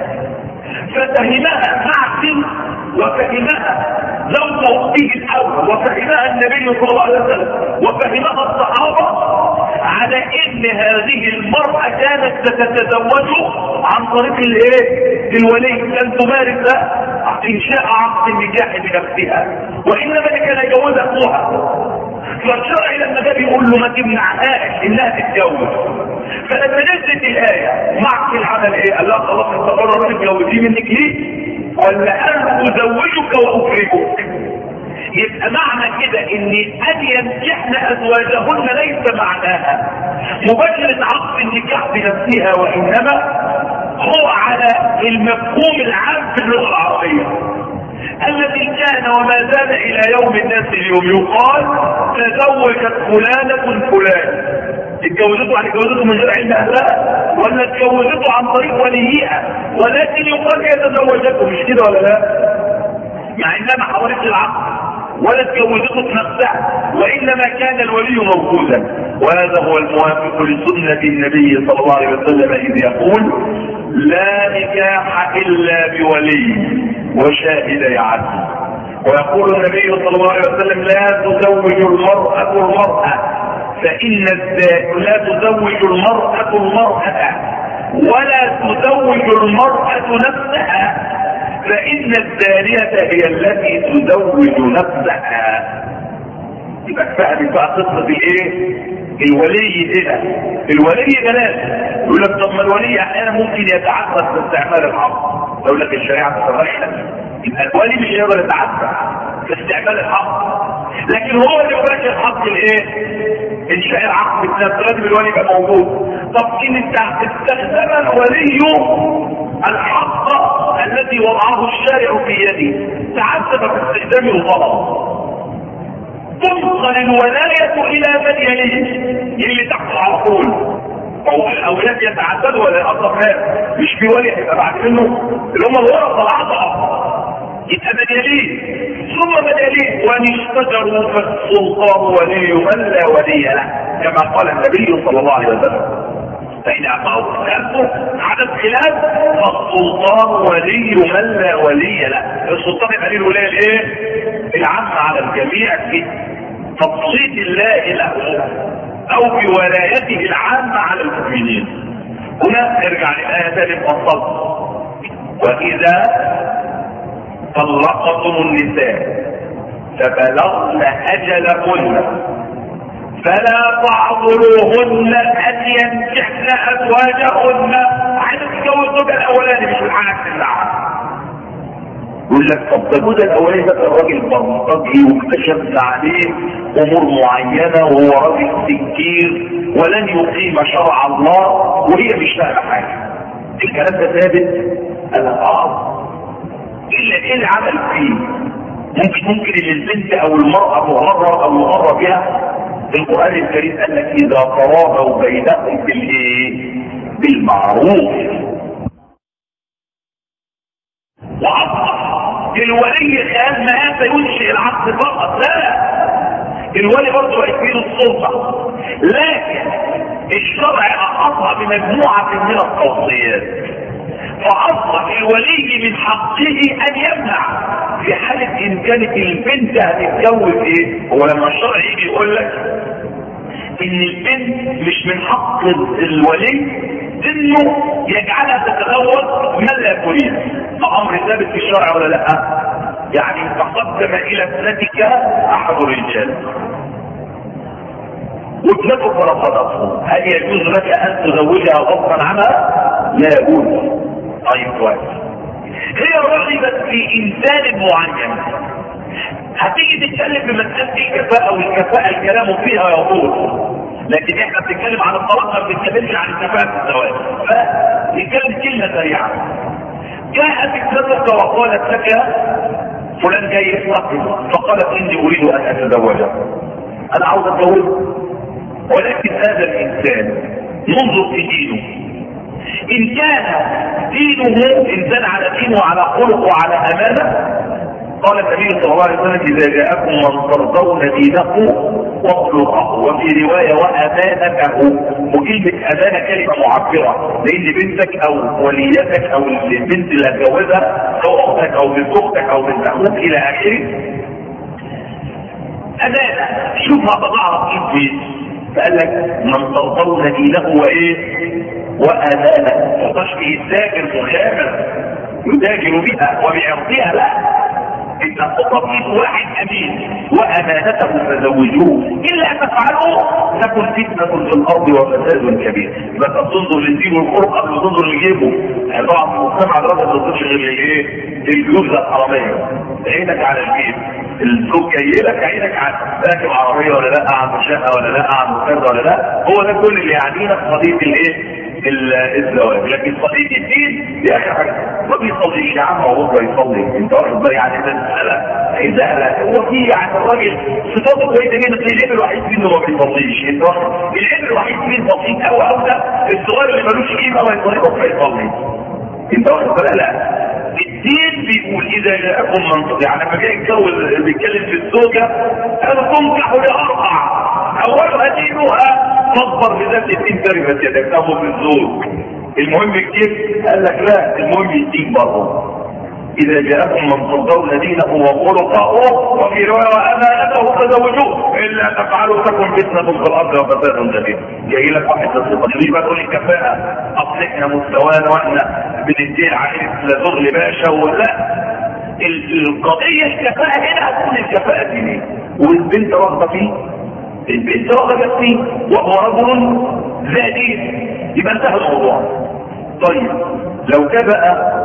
ففهمها معقل وفهمها زوج اخته الاول وفهمها النبي صلى الله عليه وسلم وفهمها الصحابه على ان هذه المراه كانت ستتزوج عن طريق الايه؟ الولي، كان تمارس انشاء عقد النكاح بنفسها، وانما اللي كان يجوزها اخوها. فالشرع لما ده بيقول له ما تمنعهاش انها تتجوز، فلما نزلت الايه معقل عمل ايه؟ قال لها خلاص انت قررت تتجوزيه منك ليه؟ ولا انا ازوجك واكرهك. يبقى معنى كده ان ان ينجحن ازواجهن ليس معناها مباشرة عقد النكاح بنفسها، وانما هو على المفهوم العام في اللغة العربية الذي كان وما زال الى يوم الناس اليوم يقال تزوجت فلانة فلان. اتجوزته عن اتجوزته من غير علم اهلها ولا اتجوزته عن طريق وليها، ولكن يقال هي تزوجته، مش كده ولا لا؟ مع انها ما حضرتش العقد ولا اتجوزته بنفسها، وانما كان الولي موجودا. وهذا هو الموافق لسنة النبي صلى الله عليه وسلم اذ يقول لا نكاح الا بولي وشاهد عدل. ويقول النبي صلى الله عليه وسلم لا تزوج المرأة المرأة فإن لا تزوج المرأة المرأة ولا تزوج المرأة نفسها فإن الزانية هي التي تزوج نفسها. يبقى فاهم بقى قصة الايه؟ الولي هنا. الولي بلاش يقول لك طب ما الولي احيانا ممكن يتعثر في استعمال الحق، يقول لك الشريعة تترشح يبقى الولي مش هيقدر يتعثر في استعمال الحق، لكن هو اللي يباشر حق الايه؟ انشاء العقد بنفسه لازم الولي يبقى موجود. طب ان انت استخدم الولي الحق الذي وضعه الشارع في يده تعذب في استخدامه الغلط، تنقل الولاية الى من يليه اللي تحت على طول، او الاولاد يتعددوا ولا يقطع ناس، مش في ولي هيبقى بعد منه اللي هم الورثه العطاء، يبقى من يليه ثم من يليه. وان اشتجروا فالسلطان ولي من لا ولي له كما قال النبي صلى الله عليه وسلم. فإن أعطاه خلافه عدد خلاف فالسلطان ولي من لا ولي له. السلطان يبقى ليه الولاية الايه؟ العامة على الجميع في تبسيط الله له او بولايته العامة على المؤمنين. هنا نرجع للآية ثانية فصلت وإذا طلقتم النساء فبلغن أجلهن فلا تعذروهن ان ينكحن ازواجهن. عايز تتجوز زوجها الاولاني مش العكس العام. يقول لك طب ده جوزها الاولاني ده الراجل بلطجي واكتشفنا عليه امور معينه وهو راجل سكير ولن يقيم شرع الله وهي مش فاهمه حاجه. الكلام ده ثابت؟ انا اه الا ايه اللي عمل فيه؟ ممكن ممكن ان البنت او المراه مغرر او مغرر بها. القرآن الكريم قال لك إذا تراضوا بينهم بالإيه؟ بالمعروف. وأصبح الولي خيال ما سينشئ العقد فقط، لا، الولي برضه هيفيد السلطة، لكن الشرع أحاطها بمجموعة من التوصيات، فأصبح الولي من حقه أن يمنع في حالة إن كانت البنت هتتجوز إيه؟ هو لما الشرع يجي يقول لك إن البنت مش من حق الولي إنه يجعلها تتزوج من لا تريد، أمر ثابت في الشرع ولا لأ؟ يعني تقدم إلى ابنتك أحد الرجال وابنتك رفضته، هل يجوز لك أن تزوجها غصبا عنها؟ لا يجوز. طيب كويس. هي رغبت في انسان معين، هتيجي تتكلم بمسألة الكفاءة والكفاءة الكلام فيها يطول، لكن احنا بنتكلم عن الطلاق ما بنتكلمش عن الكفاءة في الزواج، فنتكلم كلمة سريعة. جاءت ابنتك وقالت لك فلان جاي يسرق فقالت اني اريد ان اتزوجه، انا عاوز اتزوجه. ولكن هذا الانسان ننظر في دينه. ان كان دينه انسان على دينه وعلى خلق وعلى امانه، قال النبي صلى الله عليه وسلم اذا جاءكم من ترضون دينه وخلقه، وفي روايه وامانته. وكلمه امانه كلمه معبره، لان بنتك او وليتك او البنت اللي هتجوزها او اختك او بنت اختك او بنت اخوك الى اخره امانه، شوفها تضعها في البيت. فقال لك من ترضون دينه وايه وامانه، ما تبقاش فيه التاجر مخامر يتاجر بها وبيعطيها، لا، انت تحط ايد واحد امين وامانته فزوجوه، الا تفعلوا تكن فتنه في الارض وفساد كبير. بس تنظر للدين والخلق قبل ما تنظر لجيبه. طبعا في المجتمع دلوقتي ما تنظرش غير لايه؟ الجيوب الحراميه. عينك على الجيب، الزوج جاي لك عينك على راكب عربيه ولا لا، عنده شقه ولا لا، عنده كذا ولا لا. هو ده كل اللي يعنينا في قضيه الايه؟ الزواج. لكن قضيه الدين دي اخر حاجه. ما بيصليش يا عم، هو بكره يصلي، انت واخد بالك؟ يعني ده مساله اذا لا هو في يعني الراجل صفاته كويسه جدا، العيب الوحيد فيه انه ما بيصليش. انت واخد العيب الوحيد فيه بسيط قوي قوي، ده الصغير اللي ملوش قيمه ما يصلي بكره يصلي. انت واخد بالك؟ لا، الدين بيقول اذا جاءكم من، يعني لما جاي يتجوز بيتكلم في الزوجه انا تنكح لاربع، اولها دينها تصبر بذات الدين تربت يدك، تاخد الزوج. المهم كيف؟ قال لك لا، المهم الدين برضه. اذا جاءكم من ترضون دينه وخلقه، وفي روايه امانته فزوجوه، الا تفعلوا تكن فتنه في الارض وفساد كبير. جاي لك واحد الصفه دي بقى تقول الكفاءه، اصل احنا مستوانا واحنا بندير عليه لا شغل باشا ولا. القضيه الكفاءه هنا هتكون الكفاءه دي، والبنت راغبه فيه، البنت راغبه فيه وهو رجل ذا دين، يبقى انتهى الموضوع. طيب لو كان بقى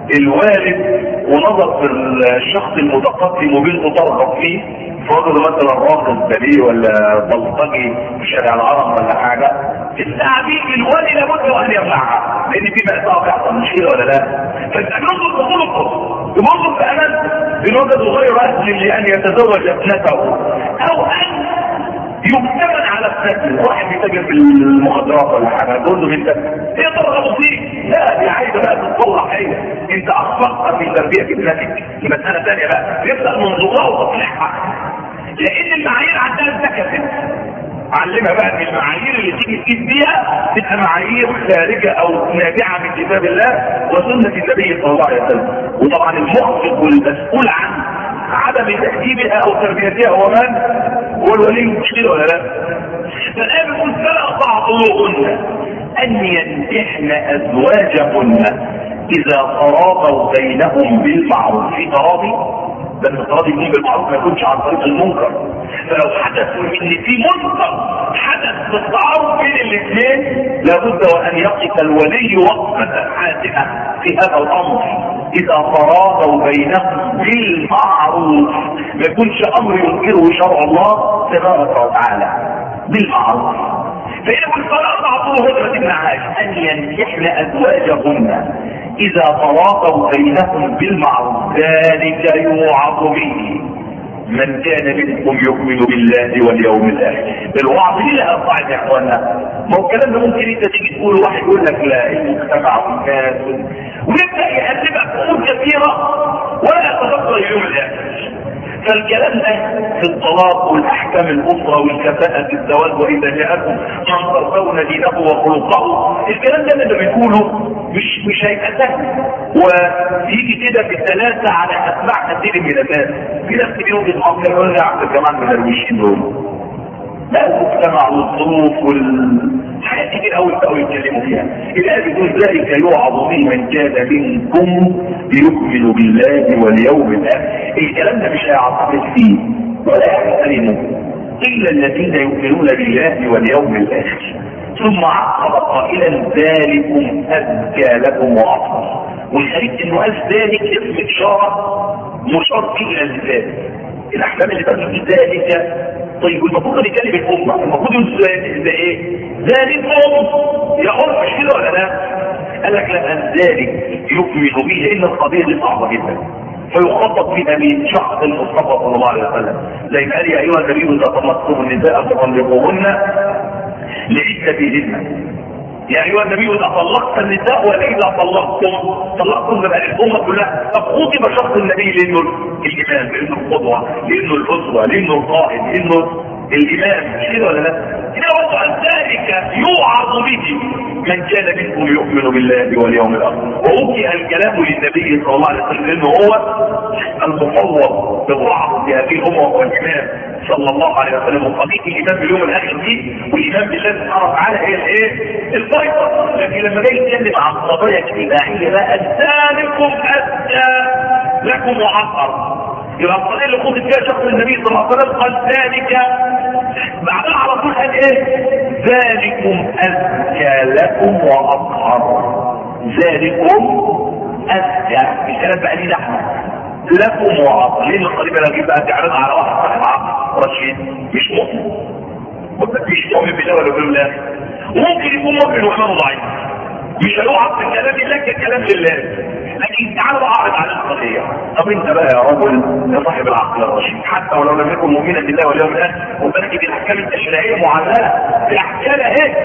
الوالد ونظر في الشخص المتقدم وبنته ترغب فيه، فرض مثلا راقص باليه ولا بلطجي في شارع العرب ولا حاجه، الساعه دي الوالد لابد ان يمنعها، لان في مأساة بيحصل مشكله ولا لا. فانت بننظر في خلقه، بننظر في امانته، بنوجد غير اهل لان يتزوج ابنته او ان يؤتمن على ابنته. واحد بيتاجر في المخدرات ولا حاجه، تقول له انت ايه ترغب فيه؟ لا، دي عايزه بقى تطلع حاجه، انت اخطات في تربيه ابنتك، دي مساله ثانيه بقى، يبدا منظورها وتصليحها، لان المعايير عندها اتكتت. علمها بقى ان المعايير اللي تيجي تجيب بيها تبقى معايير خارجه او نابعه من كتاب الله وسنه النبي صلى الله عليه وسلم. وطبعا المخطئ والمسؤول عن عدم تأديبها او تربيتها هو من؟ هو الولي، مش كده ولا لا؟ فالآن بيقول فلا تعطلوهن ان ينكحن ازواجهن اذا تراضوا بينهم بالمعروف. في تراضي، بس التراضي يكون بالمعروف، ما يكونش عن طريق المنكر. فلو حدث ان في منكر حدث بالتعارض بين الاثنين، لابد وان يقف الولي وقفه حاسمه في هذا الامر اذا تراضوا بينهم بالمعروف. ما يكونش امر ينكره شرع الله تبارك وتعالى، بالمعروف. فإذا قلت فلا تعطوهن ما تمنعهاش أن ينكحن أزواجهن إذا تراضوا بينهم بالمعروف، ذلك يوعظ به من كان منكم يؤمن بالله واليوم الآخر. الوعظ دي لها قاعدة يا اخوانا. ما هو الكلام ده ممكن انت تيجي تقول واحد يقول لك لا المجتمع والناس، ويبدأ يقلبك أمور كثيرة ولا يتفكر اليوم الآخر. فالكلام ده في الطلاق والاحكام الاسره والكفاءه في الزواج واذا جاءكم من ترضون دينه وخلقه، الكلام ده اللي بنقوله مش مش هيبقى سهل ويجي كده في الثلاثه على اتباع كثير من الناس. في ناس كتير بتفكر يقول لي يا عبد الجمال من المشين دول، لا المجتمع والظروف والحاجات كتير قوي قوي يتكلموا فيها. الآية بتقول ذلك يوعظ به من كان منكم يؤمن بالله واليوم الآخر. الكلام ده مش هيعتقد فيه ولا يحترمه إلا الذين يؤمنون بالله واليوم الآخر. ثم عقب قائلا ذلكم أزكى لكم وأطهر. والغريب إنه قال ذلك اسم إشارة مشار به إلى الذات. الأحكام اللي تقول ذلك، طيب المفروض نكلم الأمة، المفروض يقول ايه؟ ذلك يا عرف مش كده ولا لا؟ قال لك لا، ذلك يؤمن به، لأن القضية دي صعبة جدا فيخطط فيها من شخص المصطفى صلى الله عليه وسلم. زي ما قال يا أيها النبي إذا طلقتم النساء فطلقوهن لعدتهن. يا ايها النبي اذا طلقت النساء واذا طلقتم طلقتم بقى الامه كلها. طب خطب شخص النبي لانه الامام، لانه القدوه، لانه الاسوه، لانه القائد، لانه الامام، مش كده ولا لا؟ كده وضع ذلك يوعظ به من كان منكم يؤمن بالله واليوم الاخر. ووجه الكلام للنبي صلى الله عليه وسلم لانه هو المفوض بالوعظ بهذه الامه وهو الامام صلى الله عليه وسلم. وقضيه الايمان باليوم الاخر دي والايمان بالله سبحانه وتعالى هي الايه؟ الفيصل. لكن لما جاي يتكلم عن قضايا اجتماعيه بقى ذلكم ازكى لكم واطهر. يبقى القضيه اللي خطب فيها شخص النبي صلى الله عليه وسلم قال ذلك، بعدها على طول قال ايه؟ ذلكم ازكى لكم واطهر. ذلكم ازكى، الكلام بقى ليه نحن لكم واطهر. ليه القضيه بقى بقى تعرض على واحد صاحب عقل رشيد مش مؤمن، مش مؤمن بالله ولا باليوم الاخر، وممكن يكون مؤمن وايمانه ضعيف، مش هيقع في كلام الله ككلام لله. لكن تعالوا اعرض على القضيه. طب انت بقى يا رجل يا صاحب العقل الرشيد، حتى ولو لم يكن مؤمنا بالله واليوم الاخر، وبالك بالاحكام التشريعيه معلله باحكام اهي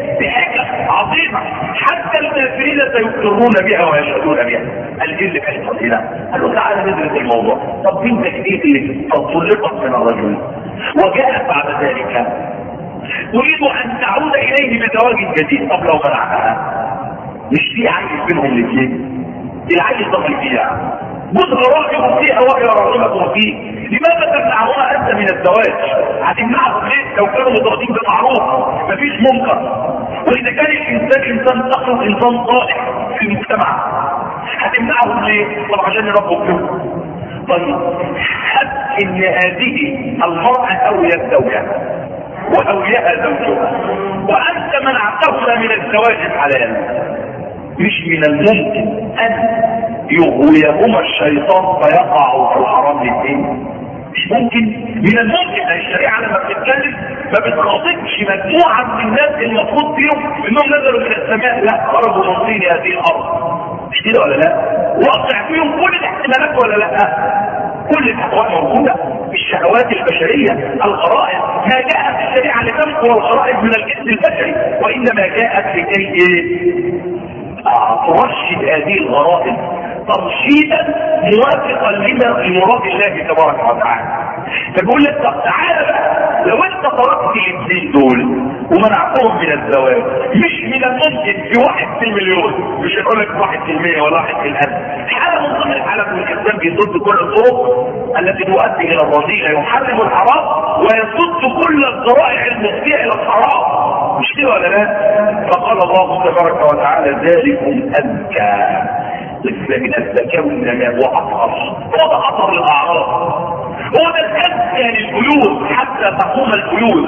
بحكم عظيمه حتى الكافرين سيقرون بها ويشهدون بها. الجن كانت قليله. قالوا تعالى ندرس الموضوع. طب بنتك ايه؟ طلقت من الرجل وجاءت بعد ذلك تريد ان تعود اليه بزواج جديد. طب لو منعها مش في عيل بينهم الاثنين، العيل ضغط فيها جزء راغب فيها وهي راغبة فيه، لماذا تمنعها انت من الزواج؟ هتمنعهم ليه؟ لو كانوا متراضين بالمعروف مفيش منكر. واذا كان الانسان انسان تقوى انسان صالح في المجتمع هتمنعهم ليه؟ طب عشان يربوا فيهم. طيب حتى ان هذه المرأة اوية الزوجة واولياء زوجها وانت منعتهما من الزواج الحلال، مش من الممكن ان يغويهما الشيطان فيقعوا في الحرام الاثنين؟ مش ممكن. من الممكن ان الشريعه لما بتتكلم ما بتخاطبش مجموعه من الناس المفروض فيهم انهم نزلوا من السماء، لا خرجوا من طين هذه الارض، مش كده ولا لا؟ وقع فيهم كل الاحتمالات ولا لا؟ كل الاحوال موجوده، الشهوات البشريه، الغرائز. ما جاءت الشريعه لتمحو الغرائز من الجسم البشري، وانما جاءت لكي ايه؟ ترشد هذه الغرائز ترشيدا موافقا لما لمراد الله تبارك وتعالى. فبقول لك طب تعالى بقى، لو انت تركت الاثنين دول ومنعتهم من الزواج، مش من الممكن في واحد في المليون، مش هنقول لك واحد في المية ولا واحد في الألف، حالة من ضمن الحالات والإسلام بيصد كل الطرق التي تؤدي إلى الرذيلة، يحرم الحرام ويصد كل الذرائع المفضية إلى الحرام، مش كده ولا لا؟ فقال الله تبارك وتعالى ذلكم أزكى. من الزكاة والنماء وأطهر، هو ده أطهر للأعراض، هو ده الأزكى للبيوت حتى تقوم البيوت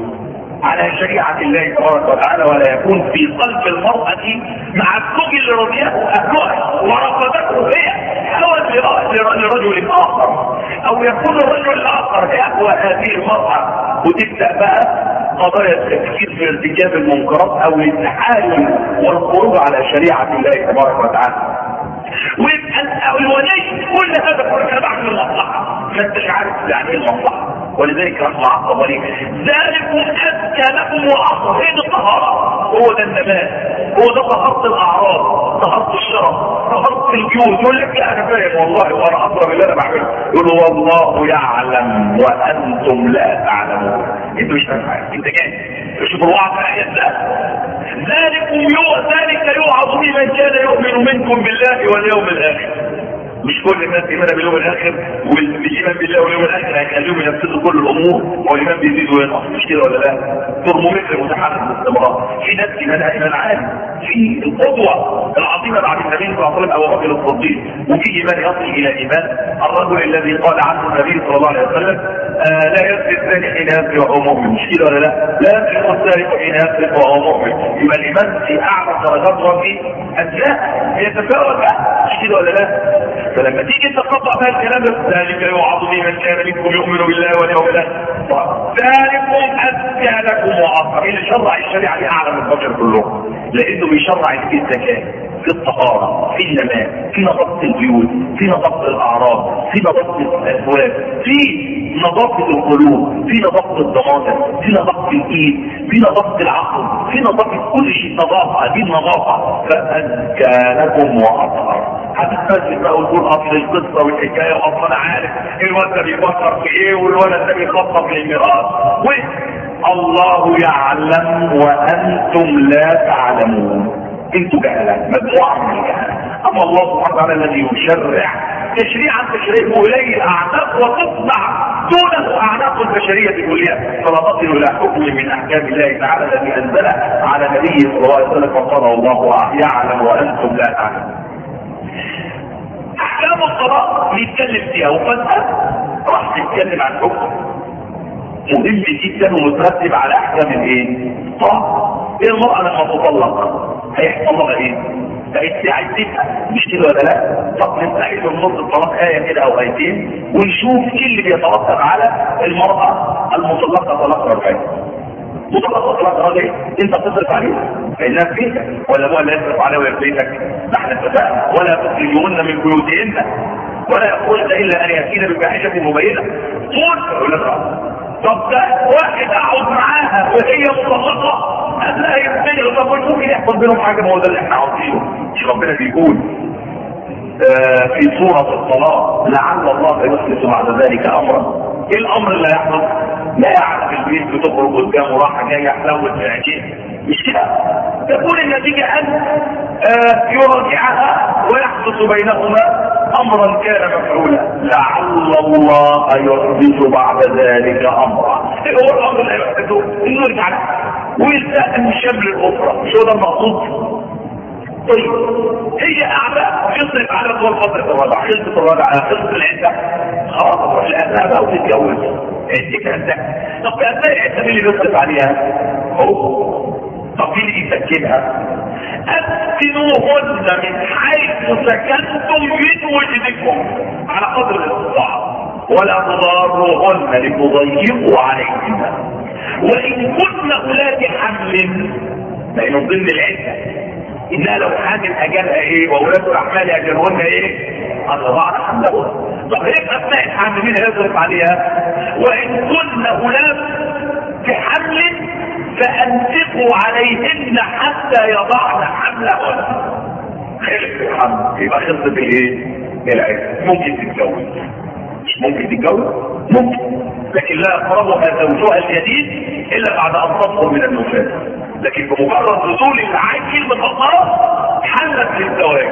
على شريعة الله تبارك وتعالى، ولا يكون في قلب المرأة مع الزوج اللي رضيه أهلها ورفضته هي هوى لرجل آخر، أو يكون الرجل الآخر يهوى هذه المرأة، وتبدأ بقى قضايا التفكير في ارتكاب المنكرات أو التحايل والخروج على شريعة الله تبارك وتعالى. ويبقى الولي كل هذا كله بعد المصلحة، ما انتش عارف يعني ايه المصلحة، ولذلك رحمة عقب وليه ذلكم أزكى لكم وأطهر. ايه ده الطهارة؟ هو ده النبات، هو ده طهارة الأعراض، طهارة الشرف، طهارة الجيوز. يقول لك لا أنا فاهم والله وأنا أطلب اللي أنا بعمله، يقول والله يعلم وأنتم لا تعلمون. أنت مش فاهم حاجة، أنت جاي شوف الوعظ آيات لا. ذلكم يو ذلك يوعظ من كان يؤمن منكم بالله واليوم الآخر. مش كل الناس ايمان باليوم الاخر، والايمان بالله واليوم الاخر هيخليهم ينفذوا كل الامور، والايمان بيزيد وينقص، مش كده ولا لا؟ ترمومتر متحرك باستمرار. في ناس ايمانها ايمان عالي، في القدوه العظيمه بعد النبي صلى الله عليه وسلم ابو بكر الصديق، وفي ايمان يصل الى ايمان الرجل الذي قال عنه النبي صلى الله عليه وسلم آه لا يسرق الثاني حين يسرق وهو مؤمن، مش كده ولا لا؟ لا يسرق الثالث حين يسرق وهو مؤمن. يبقى الايمان في اعلى درجات وفي ادناها يتفاوت، مش كده ولا لا؟ فلما تيجي تقطع بها الكلام ده، ذلك يوعظ به من كان منكم يؤمن بالله واليوم الاخر ذلكم ازكى لكم واطهر. اللي شرع الشريعه دي اعلى من البشر كلهم، لانه بيشرع في الزكاه، في الطهاره، في النماء، في نظافه البيوت، في نظافه الاعراض، في نظافه الاسواق، في نظافه القلوب، في نظافه الضمائر، في نظافه الايد، في نظافه العقل، في نظافه كل شيء. نظافه دي النظافه. فازكى لكم واطهر. هتتفلسف بقى وتقول اصل القصه والحكايه واصل انا عارف الواد ده بيفكر في ايه والولد ده بيخطط للميراث، والله يعلم وانتم لا تعلمون. انتوا جهله، مجموعه من الجهله. اما الله سبحانه وتعالى الذي يشرع تشريعا تشريعه اليه الاعناق وتطبع دونه اعناق البشريه كلها، فلا تصل الى حكم من احكام الله تعالى الذي انزله على نبيه صلى الله عليه وسلم وقال الله يعلم وانتم لا تعلمون. احكام القضاء نتكلم فيها، وفجاه راح نتكلم عن حكم مهم جدا ومترتب على احكام الايه؟ طبعا المرأة لما تطلق هيحصل لها ايه؟ هيتساعدها مش كده ولا لا؟ طب نستعيد من نص الطلاق آية كده او آيتين ونشوف ايه اللي بيترتب على المرأة المطلقة طلاق رجعي. مطلقة طلاق رجعي انت تصرف عليها فإنها في بيتك، ولا هو اللي يصرف عليها وهي في بيتك؟ نحن اتفقنا ولا تخرجوهن من بيوتهن ولا يخرجن الا ان ياتين بفاحشة مبينة. قول ولا لا؟ طب ده واحد اقعد معاها وهي مطلقة لا يستجر. طب ممكن يحصل بينهم حاجة؟ ما هو ده اللي احنا عاوزينه. مش ربنا بيقول آه في سورة الطلاق لعل الله يحدث بعد ذلك امرا؟ ايه الامر اللي هيحصل؟ لا قاعد في البيت بتخرج قدامه راحة جاية حلوة في عينيه، مش كده؟ تكون النتيجة ان آه يراجعها ويحدث بينهما امرا كان مفعولا. لعل الله يحدث بعد ذلك امرا. ايه هو الامر اللي يحدثه؟ انه يرجع ويلتئم شمل الاسره. مش هو ده المقصود؟ طيب هي قاعده يصرف على طول فتره الرضع، خلصت الرضع خلصت العده خلاص تروح لاهلها بقى وتتجوز. انت كده طب في اثناء العده مين اللي بيصرف عليها؟ هو. طب مين اللي يسكنها؟ اسكنوهن من حيث سكنتم من وجدكم على قدر الاستطاعه ولا تضاروهن لتضيقوا عليهن. وان كن اولاد حمل، لانه ضمن العده انها لو حامل اجلها ايه؟ واولاد الاحمال اجلهن ايه؟ الرضاعه حملهن. طب هيك اثناء الحمل مين هيصرف عليها؟ وان كن اولاد في حمل فانفقوا عليهن حتى يضعن حملهن. خلص الحمل يبقى خلصت الايه؟ العده. ممكن تتجوز، مش ممكن تتجوز؟ ممكن، لكن لا يقربها زوجها الجديد الا بعد ان تطهر من النفاس. لكن بمجرد نزول العجل من الطرف حلت للزواج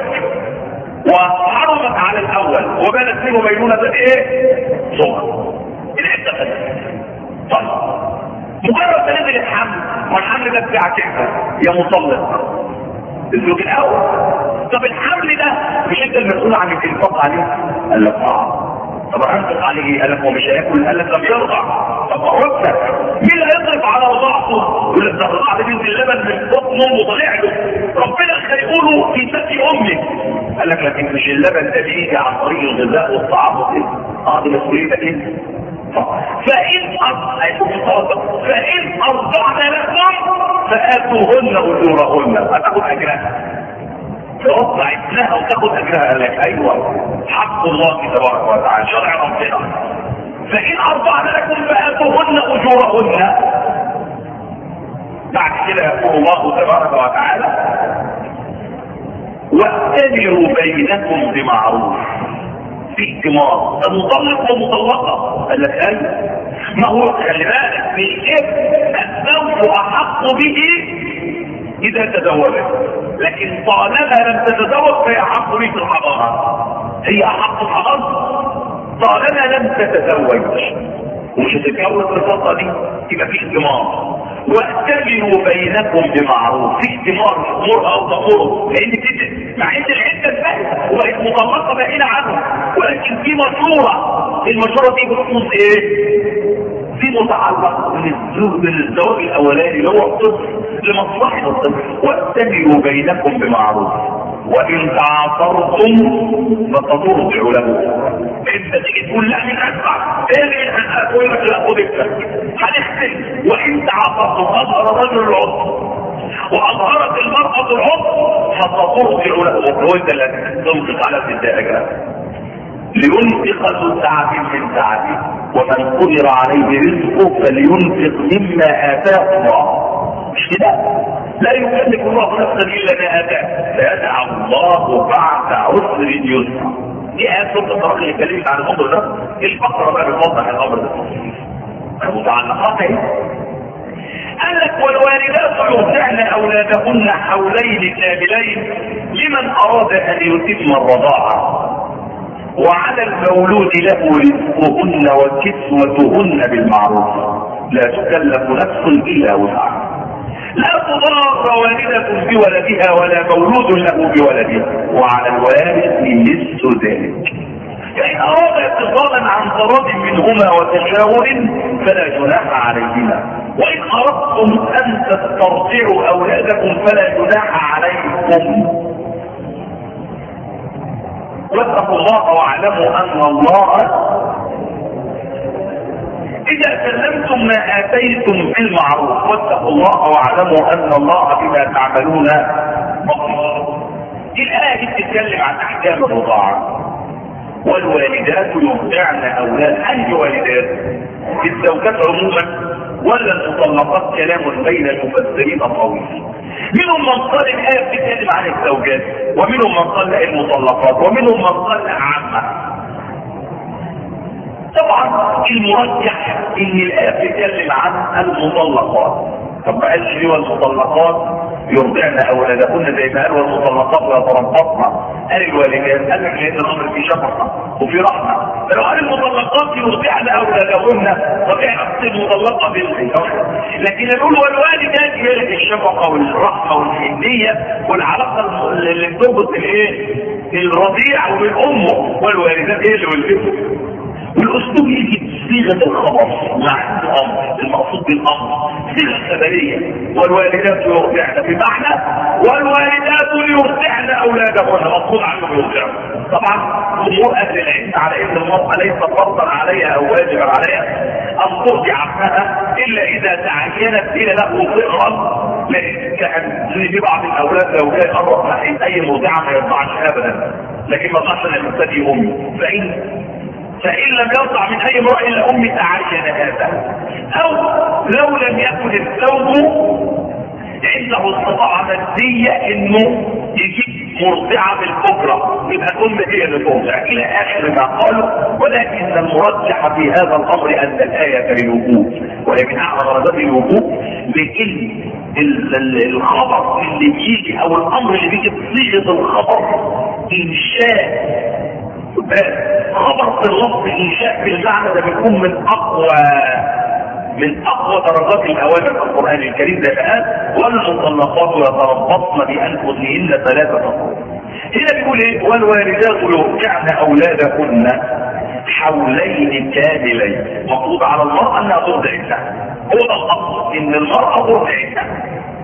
وحرمت على الاول وبانت منه بينونه ايه؟ صغر العده فاتت. طيب مجرد ما نزل الحمل والحمل ده بتاعك انت يا مطلق الزوج الاول. طب الحمل ده مش انت المسؤول عن الانفاق عليه؟ قال لك اه. طب انفق عليه؟ قال لك هو مش هياكل؟ قال لك لم يرضع. طب ربك مين اللي هيصرف على رضاعته؟ يقول لك ده الرضاعه دي بينزل اللبن من بطن امه طالع له، ربنا خلقه له في ثدي امه. قال لك لكن مش اللبن ده بيجي عن طريق الغذاء والطعام وكده. اه دي مسؤوليتك انت. فإن فإن أرضعن لكم فآتوهن أجورهن. هتاخد أجرها. ترضع ابنها وتاخد أجرها. قال لك أيوه حق الله تبارك وتعالى شرع ربنا. فإن أرضعن لكم فآتوهن أجورهن. بعد كده يقول الله تبارك وتعالى وأتمروا بينكم بمعروف. في اجتماع المطلق ومطلقه. قال لك ايوه ما هو خلي بالك من الابن الزوج احق به اذا تزوجت، لكن طالما لم تتزوج فهي احق به في الحضانه. هي احق الحضانه طالما لم تتزوج. ومش هتتجوز في الفتره دي يبقى في اجتماع. واعتبروا بينكم بمعروف. في اجتماع امور او تمر لان كده مع ان العده انتهت وبقت مطلقه بعيده عنه، ولكن في مشوره. المشوره دي بخصوص ايه؟ في متعلق بالزواج الاولاني اللي هو الطفل لمصلحه الطفل. واعتبروا بينكم بمعروف. وان تعاصرتم فترجع له. انت تيجي تقول لا من ادفع ايه هتقول لك لا خد الفلوس هنحسن. وان تعاصرتم اظهر رجل العضو واظهرت المرأة العضو فترجع له. وانت اللي تنطق على ابتدائك لينفق ذو سعة من سعته ومن قدر عليه رزقه فلينفق مما اتاه الله. مش كده؟ لا يكلف الله نفسا الا ما اتاه سيجعل الله بعد عسر يسرا. دي ايات سوره الطلاق اللي اتكلمت عن الامر ده. الفقره بقى بتوضح الامر ده المتعلقات اهي. قال لك والوالدات يرضعن اولادهن حولين كاملين لمن اراد ان يتم الرضاعه وعلى المولود له رزقهن وكسوتهن بالمعروف لا تكلف نفس الا وسعها. لا تضار والدة بولدها ولا مولود له بولدها وعلى الوارث مثل ذلك. فإن أراد اتصالا عن تراض منهما وتشاور فلا جناح عليهما. وإن أردتم أن تسترضعوا أولادكم فلا جناح عليكم. واتقوا الله واعلموا أن الله إذا سلمتم ما آتيتم بالمعروف. واتقوا الله واعلموا أن الله بما تعملون بصير. الآية بتتكلم عن أحكام الرضاعة. والوالدات يرضعن أولاد. أي والدات؟ الزوجات عموما ولا المطلقات؟ كلام بين المفسرين الطويل. منهم من قال الآية بتتكلم عن الزوجات ومنهم من قال المطلقات ومنهم من قال عامة. طبعا المرجح ان الآية بتتكلم عن المطلقات. طب ما قالش ليه والمطلقات يرضعن اولادهن زي ما قال والمطلقات ويتربصن؟ قال الوالدات قال لك لان الامر فيه شفقه وفي رحمه. فلو قال المطلقات يرضعن اولادهن طبيعي اصل المطلقه بالزواج. لكن نقول والوالدات هي لك الشفقه والرحمه والحنيه والعلاقه اللي بتربط الايه؟ الرضيع وبالامه. والوالدات هي اللي ولدته. والاسلوب يجي بصيغه الخبر مع الامر. المقصود بالامر صيغه خبريه. والوالدات يرضعن بمعنى والوالدات يرضعن اولادهن مقصود عنهم يرضعن. طبعا جمهور اهل العلم على ان المراه ليس فرضا عليها او واجبا عليها ان ترضع ابنها الا اذا تعينت الى له صغرا. لان في بعض الاولاد لو كان قرب ناحيه اي مرضعه ما يرضعش ابدا. لكن ما يرضعش ان يبتدي امي. فان فإن لم يرضع من أي امرأة إلا أمي تعين هذا. أو لو لم يكن الزوج عنده استطاعة مادية إنه يجيب مرضعة بالكبرى يبقى الأم هي اللي ترضع إلى آخر ما قالوا. ولكن المرجح في هذا الأمر أن الآية للوجوب وهي من أعلى درجات الوجوب. لكن الخبر اللي بيجي أو الأمر اللي بيجي بصيغة الخبر إنشاء خبر في اللفظ انشاء بالمعنى ده بيكون من اقوى من اقوى درجات الاوامر في القران الكريم. زي ما قال والمطلقات يتربصن بانفسهن ثلاثه قروء. هنا بيقول ايه؟ والوالدات يرضعن اولادهن حولين كاملين. مفروض على المراه انها ترضع ابنها. هو ده الاصل ان المراه ترضع ابنها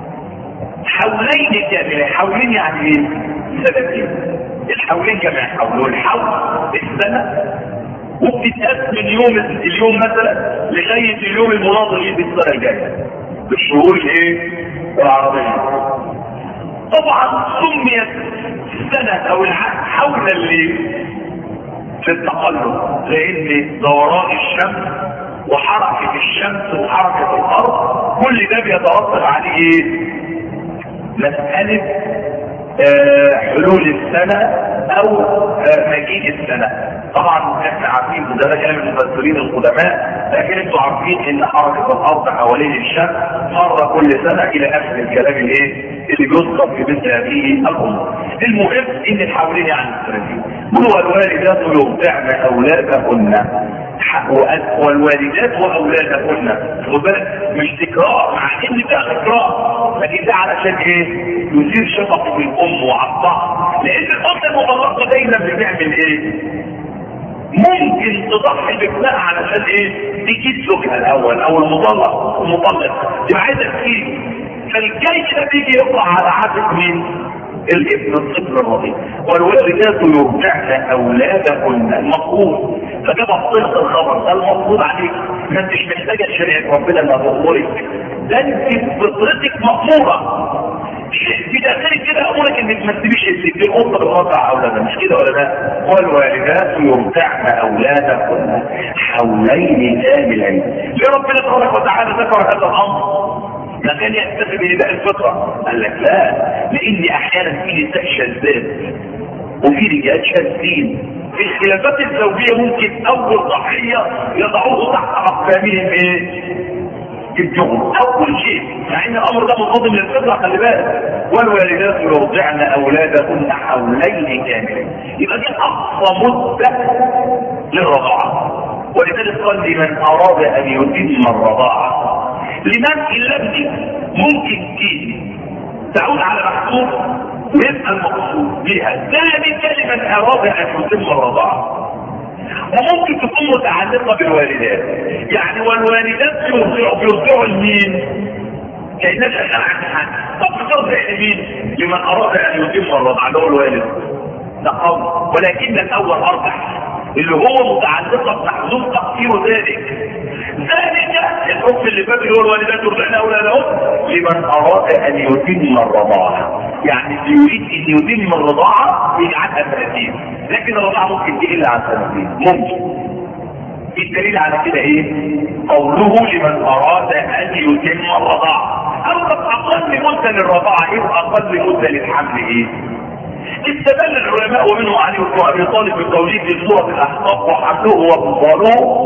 حولين كاملين. حولين يعني ايه؟ سنتين. الحولين جمع حول. والحول السنة وبتتقاس من يوم اليوم مثلا لغاية اليوم المناظر ليه بالسنة الجاية بالشهور الايه؟ العربية. طبعا سميت السنة او العام حول اللي في التقلب لان دوران الشمس وحركة الشمس وحركة الارض كل ده بيترتب عليه ايه؟ مسألة آه حلول السنة او آه مجيء السنة. طبعا احنا عارفين ده كلام المفسرين القدماء. لكن انتوا عارفين ان حركة الارض حوالين الشمس مرة كل سنة الى اخر الكلام الايه اللي بيذكر في مثل هذه الامور. المهم ان الحوالين يعني السنتين. هو الوالدات يرضعن اولادهن والوالدات واولادهن. خد بالك مش تكرار مع ان ده تكرار لكن ده علشان ايه؟ يثير شفقة الام وعطاها. لان الام المطلقة دايما بتعمل ايه؟ ممكن تضحي بابنها علشان ايه؟ تجيب زوجها الاول او المطلق المطلق تبقى عايزه تجيب. فالجيش ده بيجي يقع على عاتق مين؟ الابن الطفل الرضيع. والوالدات يرضعن اولادهن المفروض، فجاب الطفل الخبر ده المفروض عليك، ما انتش محتاجه شريعه ربنا انها تأمرك، ده انت بفطرتك مأموره في داخلك كده، امرك انك ما تسيبيش الست القطه بترضع اولادها، مش كده ولا لا؟ والوالدات يرضعن اولادهن حولين كاملين. ليه ربنا تبارك وتعالى ذكر هذا الامر؟ ما كان يكتفي بنداء الفطره؟ قال لك لا، لان احيانا في نساء شاذات وفي رجال شاذين. في الخلافات الزوجيه ممكن اول ضحيه يضعوه تحت اقدامهم ايه؟ ابنهم اول شيء، مع ان الامر ده منتظم للفطره، خلي بالك. والوالدات يرضعن اولادهن حولين كاملين، يبقى دي اقصى مده للرضاعه. ولذلك قال لمن اراد ان يتم الرضاعه، لمن اللبن ممكن تيجي تعود على محسوب ويبقى المقصود بها ذلك لمن اراد ان يتم الرضاعه، وممكن تكون متعلقه بالوالدات. يعني والوالدات يرضعوا لمين؟ كأنها شغال عن حد. طب ترضع لمين؟ لمن اراد ان يتم الرضاعه اللي هو الوالد، ده قول، ولكن الاول ارجح اللي هو متعلقه بمحذوف تقدير ذلك. ذلك الحكم اللي فات اللي هو الوالدات يرضعن اولادهن لمن اراد ان يتم الرضاعه، يعني اللي يريد ان يتم الرضاعه يجعلها ثلاثين، لكن الرضاعه ممكن تقل عن ثلاثين، ممكن. الدليل على كده ايه؟ قوله لمن اراد ان يتم الرضاعه. اما اقل مده للرضاعه ايه واقل مده للحمل ايه؟ استدل العلماء ومنهم علي بن ابي طالب بقوله في سوره الاحقاف وحمله وفصاله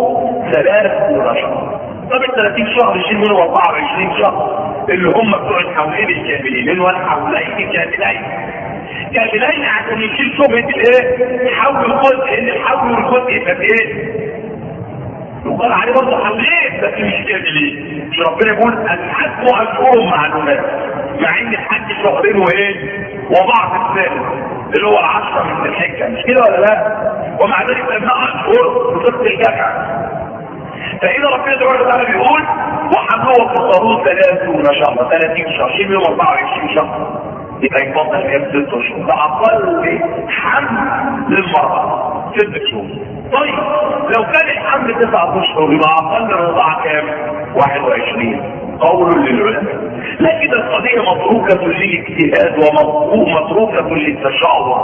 ثلاث شهور. طب ال ثلاثين شهر يشيل منهم أربعة وعشرين شهر اللي هم بتوع الحولين الكاملين، اللي هو الحولين كاملين كاملين عشان يشيل شبهه الايه؟ حول الجزء، ان الحول والجزء يبقى ايه؟ يقال عليه برضه حولين بس مش كاملين. مش ربنا يقول الحج اشهر معلومات، مع ان الحج شهرين وايه؟ وبعض الثالث اللي هو العشرة من الحجة، مش كده ولا لا؟ ومع ذلك لما اشهر بصفة الجمع. فإذا ربنا سبحانه وتعالى بيقول وحمله وفصاله ثلاثون شهر، ثلاثين شهر، شيء منهم أربعة وعشرين شهر، يبقى يفضل كام؟ ست شهور. ده أقل حمل للمرأة ست شهور. طيب لو كان الحمل تسعة اشهر يبقى أقل الرضاعة كام؟ واحد وعشرين. قول للعلماء، لكن القضية متروكة للاجتهاد ومتروكة للتشاور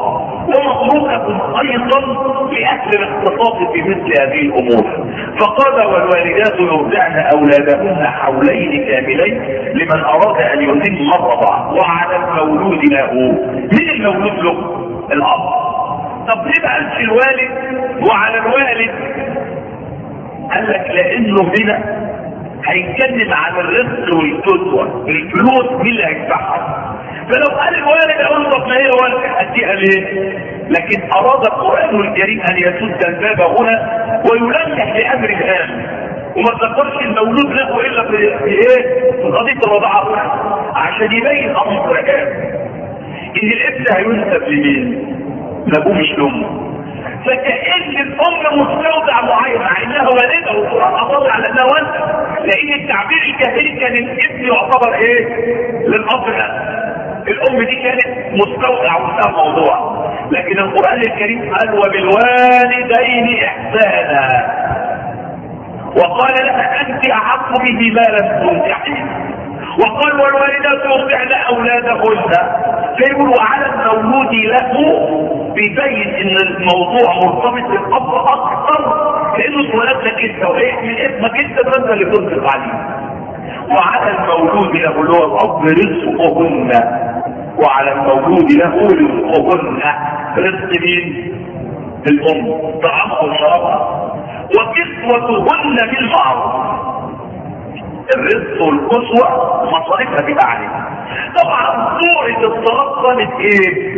ومتروكة ايضا لاهل الاختصاص في مثل هذه الامور. فقال والوالدات يرضعن اولادهن حولين كاملين لمن اراد ان يتم الرضاعه، وعلى المولود له. مين المولود له؟ الاب. طب ليه ما قالش الوالد وعلى الوالد؟ قال لك لانه هنا هيتكلم عن الرزق والكسوة، الفلوس مين اللي هيدفعها؟ فلو قال الوالد اقول له ما هي والد اديها ليه؟ لكن اراد القرآن الكريم ان يسد الباب هنا ويلمح لامر هام، وما تذكرش المولود له الا في ايه؟ في قضية الرضاعة هنا، عشان يبين امر هام ان الابن هينسب لمين؟ لابوه مش لامه. فكأن الام مستودع معين مع انها والده، والقرآن اطلع على انها والده، لان التعبير الجاهلي كان الابن يعتبر ايه؟ للاب ده. الام دي كانت مستودع وانتهى الموضوع، لكن القرآن الكريم قال وبالوالدين احسانا، وقال لها انت احق به ما لم تنكحي، وقال والوالدات يرضعن اولادهن. فيقول وعلى المولود له، بيبين ان الموضوع مرتبط بالاب اكثر، كانه اتولد لك انت وايه من اسمك انت انت اللي تنفق عليه. وعلى المولود له اللي هو الاب رزقهن، وعلى المولود له رزقهن، رزق مين؟ الام، طعامها وشرابها، وكسوتهن بالمعروف. الرزق والكسوة مصاريفها بيبقى عليها. طبعا صورة الصلاة قالت ايه؟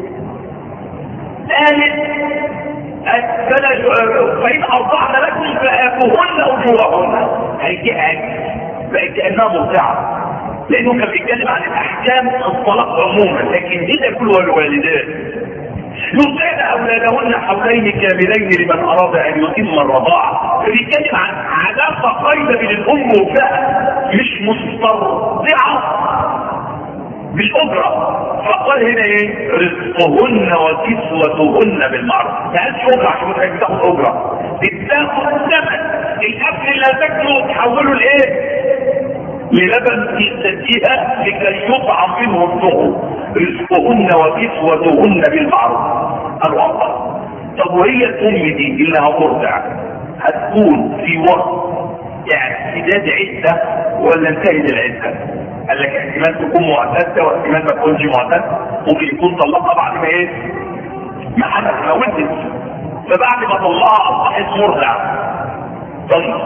قالت فإن أرضعن لكم فآتوهن أجورهن. هيجي بقت كأنها مرضعة، لأنه كان بيتكلم عن الأحكام الطلاق عموما، لكن دي تكون والوالدات يرضعن أولادهن حولين كاملين لمن أراد أن يتم الرضاعة. فبيتكلم عن علاقة قايمة بين الأم وابنها، مش مسترضعة بالاجره. فقال هنا ايه؟ رزقهن وكسوتهن بالمعروف. ما قالش اجره عشان انت بتاخد اجره، بتاخد ثمن الاكل اللي هتاكله وتحوله لايه؟ للبن تستديها لكي يطعم منه الطعم. رزقهن وكسوتهن بالمعروف. قالوا الله، طب وهي الام دي اللي هترضع هتكون في وقت يعني امتداد عده ولا انتهت العده؟ قال لك احتمال تكون معتده واحتمال ما تكونش معتده، ممكن يكون طلقها بعد ما ايه؟ ما حدث ما ولدت، فبعد ما طلقها اصبحت مرضع. طيب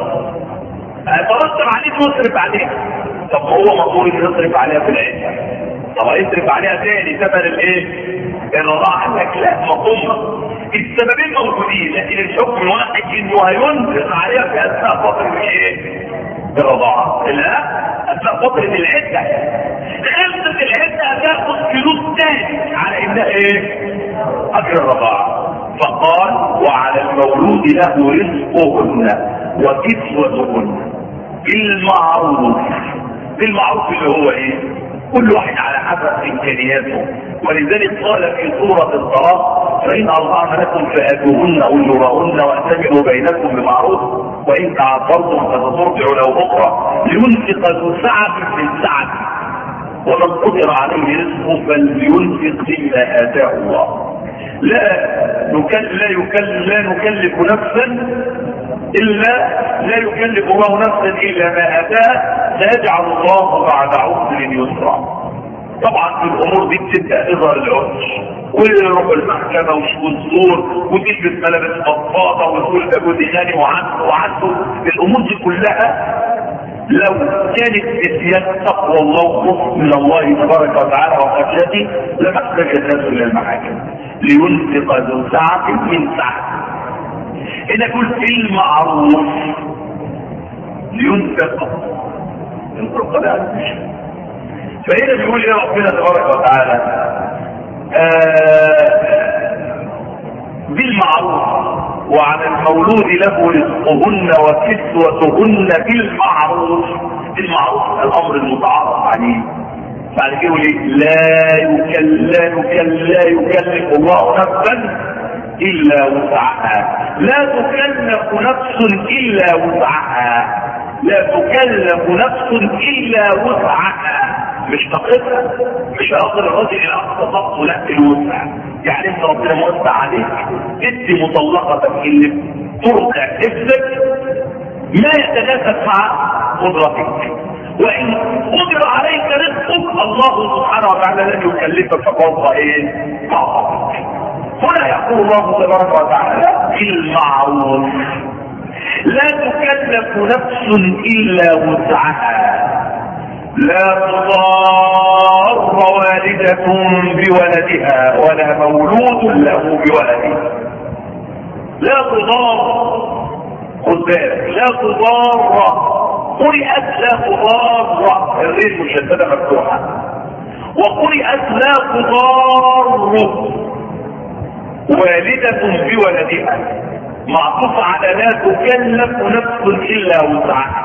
ترتب عليه تصرف عليها. طب هو مطلوب يصرف عليها في العده، طب هيصرف عليها تاني ثمن الايه؟ الرضاعه. قال لك لا، مطلوب السببين موجودين، لكن الحكم واحد انه هينفق عليها في اثناء فتره الايه؟ الرضاعه. لا، اثناء فتره العده. خلصت العده هتاخد فلوس تاني على انها ايه؟ اجر الرضاعه. فقال وعلى المولود له رزقهن وكسوتهن بالمعروف. بالمعروف اللي هو ايه؟ كل واحد على حسب امكانياته. ولذلك قال في سوره الطلاق فان اطعن لكم فاتوهن اجورهن واعتمروا بينكم بمعروف وان تعاطرتم فترضع له اخرى لينفق ذو سعه من سعته ومن قدر عليه رزقه فلينفق مما اتاه الله. لا نكلف لا يكلف لا نكلف نفسا الا لا يكلف الله نفسا الا ما اتاه سيجعل الله بعد عسر يسرا. طبعا في الامور دي بتبدا اظهر العرش ويروح المحكمه ويشوف الزور وتلبس ملابس فضفاضه وتقول ده جوزي غني وعنده وعنده. الامور دي كلها لو كانت بسياق تقوى الله وخوف من الله تبارك وتعالى وخشيته لما احتاج الناس الى المحاكم. لينفق ذو سعه من سعته. هنا كل المعروف لينفق القرآن. فهنا بيقول يا ربنا تبارك وتعالى آه بالمعروف وعلى المولود له رزقهن وكسوتهن بالمعروف. بالمعروف الامر المتعارف عليه. بعد كده يقول لا يكلف لا يكلف الله نفسا الا وسعها. لا تكلف نفس الا وسعها. لا تكلف نفس الا وسعها. مش طاقتها، مش هيقدر الراجل الى اقصى طاقته، لا الوسع. يعني انت ربنا موسع عليك ادي مطلقتك اللي ترضع نفسك ما يتناسب مع قدرتك. وان قدر عليك رزقك الله سبحانه وتعالى لن يكلفك فوق ايه؟ طاقتك. هنا يقول الله تبارك وتعالى بالمعروف لا تكلف نفس الا وسعها. لا تضار والدة بولدها ولا مولود له بولده. لا تضار، خد بالك، لا تضار. قرئت لا تضار الرين مشددة مفتوحة، وقرئت لا تضار والدة بولدها معطوف على لا تكلف نفس الا وسعها.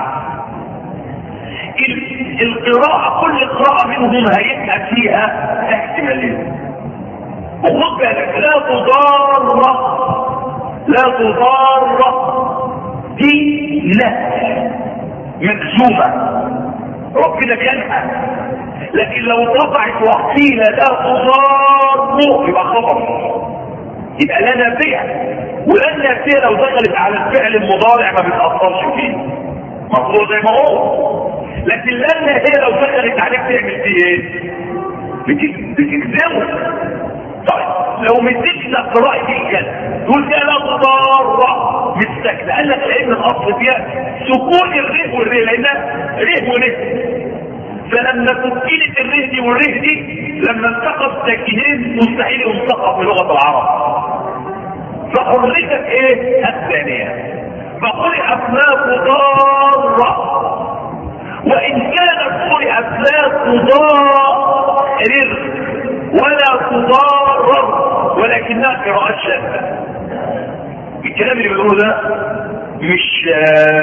القراءة كل قراءة منهم هيبقى فيها احتمالين. وخد بالك لا تضار لا تضار دي نهي مجزومة ربنا بينهى، لكن لو طبعت وقيل لا تضار يبقى خبر، يبقى لا نافية. ولا نافية لو دخلت على الفعل المضارع ما بتأثرش فيه، مفروض زي ما هو. لكن لان هي لو دخلت عليك تعمل فيه ايه؟ بتجزمه. طيب لو مديتش قراءة الكلمة تقول كده لا تضار مستكنة، قال لك لان الاصل فيها سكون الريه والريه لانها ريه وريه. فلما سكنت الريه دي والريه دي لما التقط ساكنين مستحيل ينطقها في لغة العرب. فحركت ايه؟ الثانية. فقرئت لا تضار، وإن كانت قرئت لا تضارر ولا تضارر ولكنها قراءات شاذة. الكلام اللي بيقوله ده مش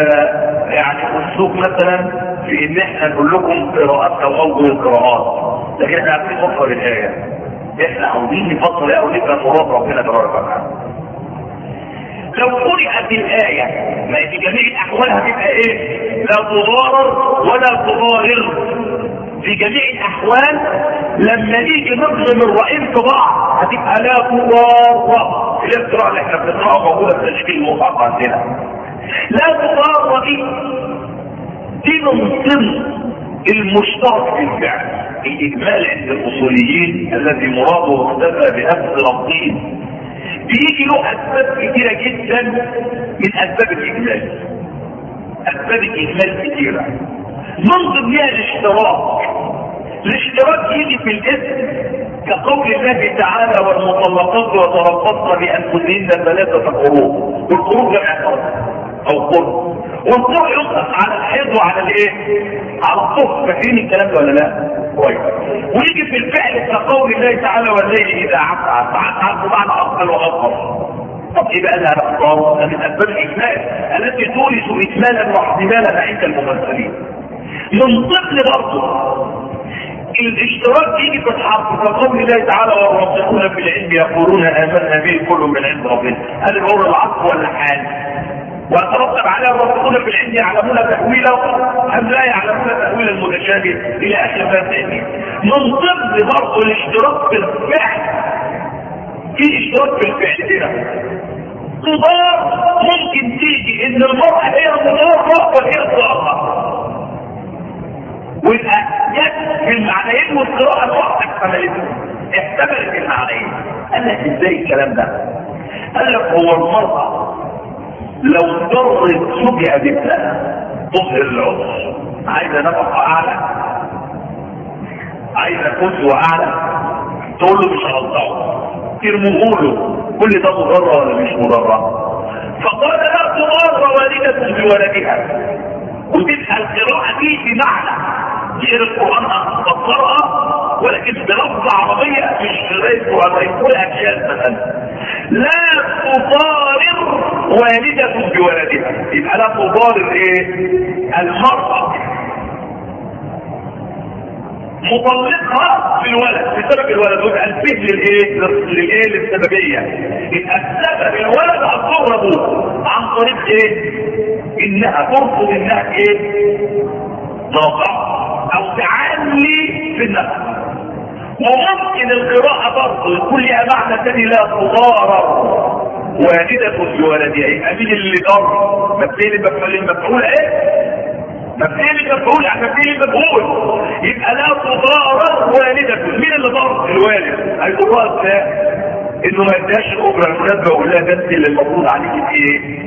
آه يعني اسلوب مثلا في ان احنا نقول لكم قراءات او اوجه القراءات، لكن احنا عارفين نفسر الايه، احنا عاوزين نفسر الايه ونفهم مراد ربنا تبارك وتعالى. لو قرأت الآية ما في جميع الأحوال هتبقى إيه؟ لا تضارر ولا تضارر. في جميع الأحوال لما نيجي نظلم الرأيين في بعض هتبقى لا تضارر. القراءة اللي احنا بنقراها موجودة في تشكيل المصحف عندنا. لا تضارر دي دي من ضمن المشترك في الفعل. الإجمال عند الأصوليين الذي مراده اختفى بنفس لفظين بيجي له اسباب كثيرة جدا من اسباب الاجمال. اسباب الاجمال كثيرة من ضمنها الاشتراك. الاشتراك يجي في الاسم كقول الله تعالى والمطلقات يتربصن بانفسهن ثلاثة قروء، والقروء جمع او قرء، والقرء يطلق على الحيض وعلى الايه؟ على الطهر. فاكرين الكلام ده ولا لا؟ كويس. ويجي في الفعل كقول الله تعالى والليل اذا عسعس. عسعس بمعنى اقل واكبر. طب ايه بقى لها الاخبار؟ من اسباب الاجمال التي تورث اجمالا واحتمالا عند الممثلين. من ضمن برضه الاشتراك يجي في الحرف كقول الله تعالى والراسخون في العلم يقولون امنا به كل من عند ربنا. هل الامر العطف ولا حال؟ ويترتب عليها الراسخون في العلم يعلمون تأويله أم لا يعلمون تأويل المتشابه إلى آخر ما تأتي. من ضمن برضه الاشتراك في الفعل في اشتراك في الفعل هنا. تضار ممكن تيجي إن المرأة هي مضارة وهي ضارة. ويبقى جت في المعنيين والقراءة الواحدة احتملته. احتملت المعنيين. قال لك ازاي الكلام ده؟ قال لك هو المرأة لو ضرت سبع بابنها تظهر العذر، عايزه نفقه اعلى، عايزه كسوه اعلى، تقول له مش هرضعه، ترموه له. كل ده مضره ولا مش مضره؟ فقال لا تضار والدة بولدها. وتبقى القراءه دي بمعنى غير القران تفسرها ولكن بلفظ عربيه مش غير قران يقول اجيال مثلا. لا تضارر والدة بولدها. يبقى لا تضارر ايه؟ المرأة مطلقها بالولد بسبب الولد. ويبقى الفه للايه؟ للايه؟ للسببية. يبقى السبب الولد هتضر ابوه عن طريق ايه؟ انها ترفض انها ايه؟ ترضع او تعلي في النفس. وممكن القراءة برضه يكون لها معنى ثاني لا تضارر والدة بولدها. يبقى مين اللي ضر؟ مفعول المفعول المفعول ايه؟ مفعول المفعول يعني مفعول المفعول. يبقى لا تضارر والدة. مين اللي ضر؟ الوالد. هيقول له ازاي؟ انه ما اداش الاجره المناسبه ويقول لها ده انت اللي المفروض عليك ايه؟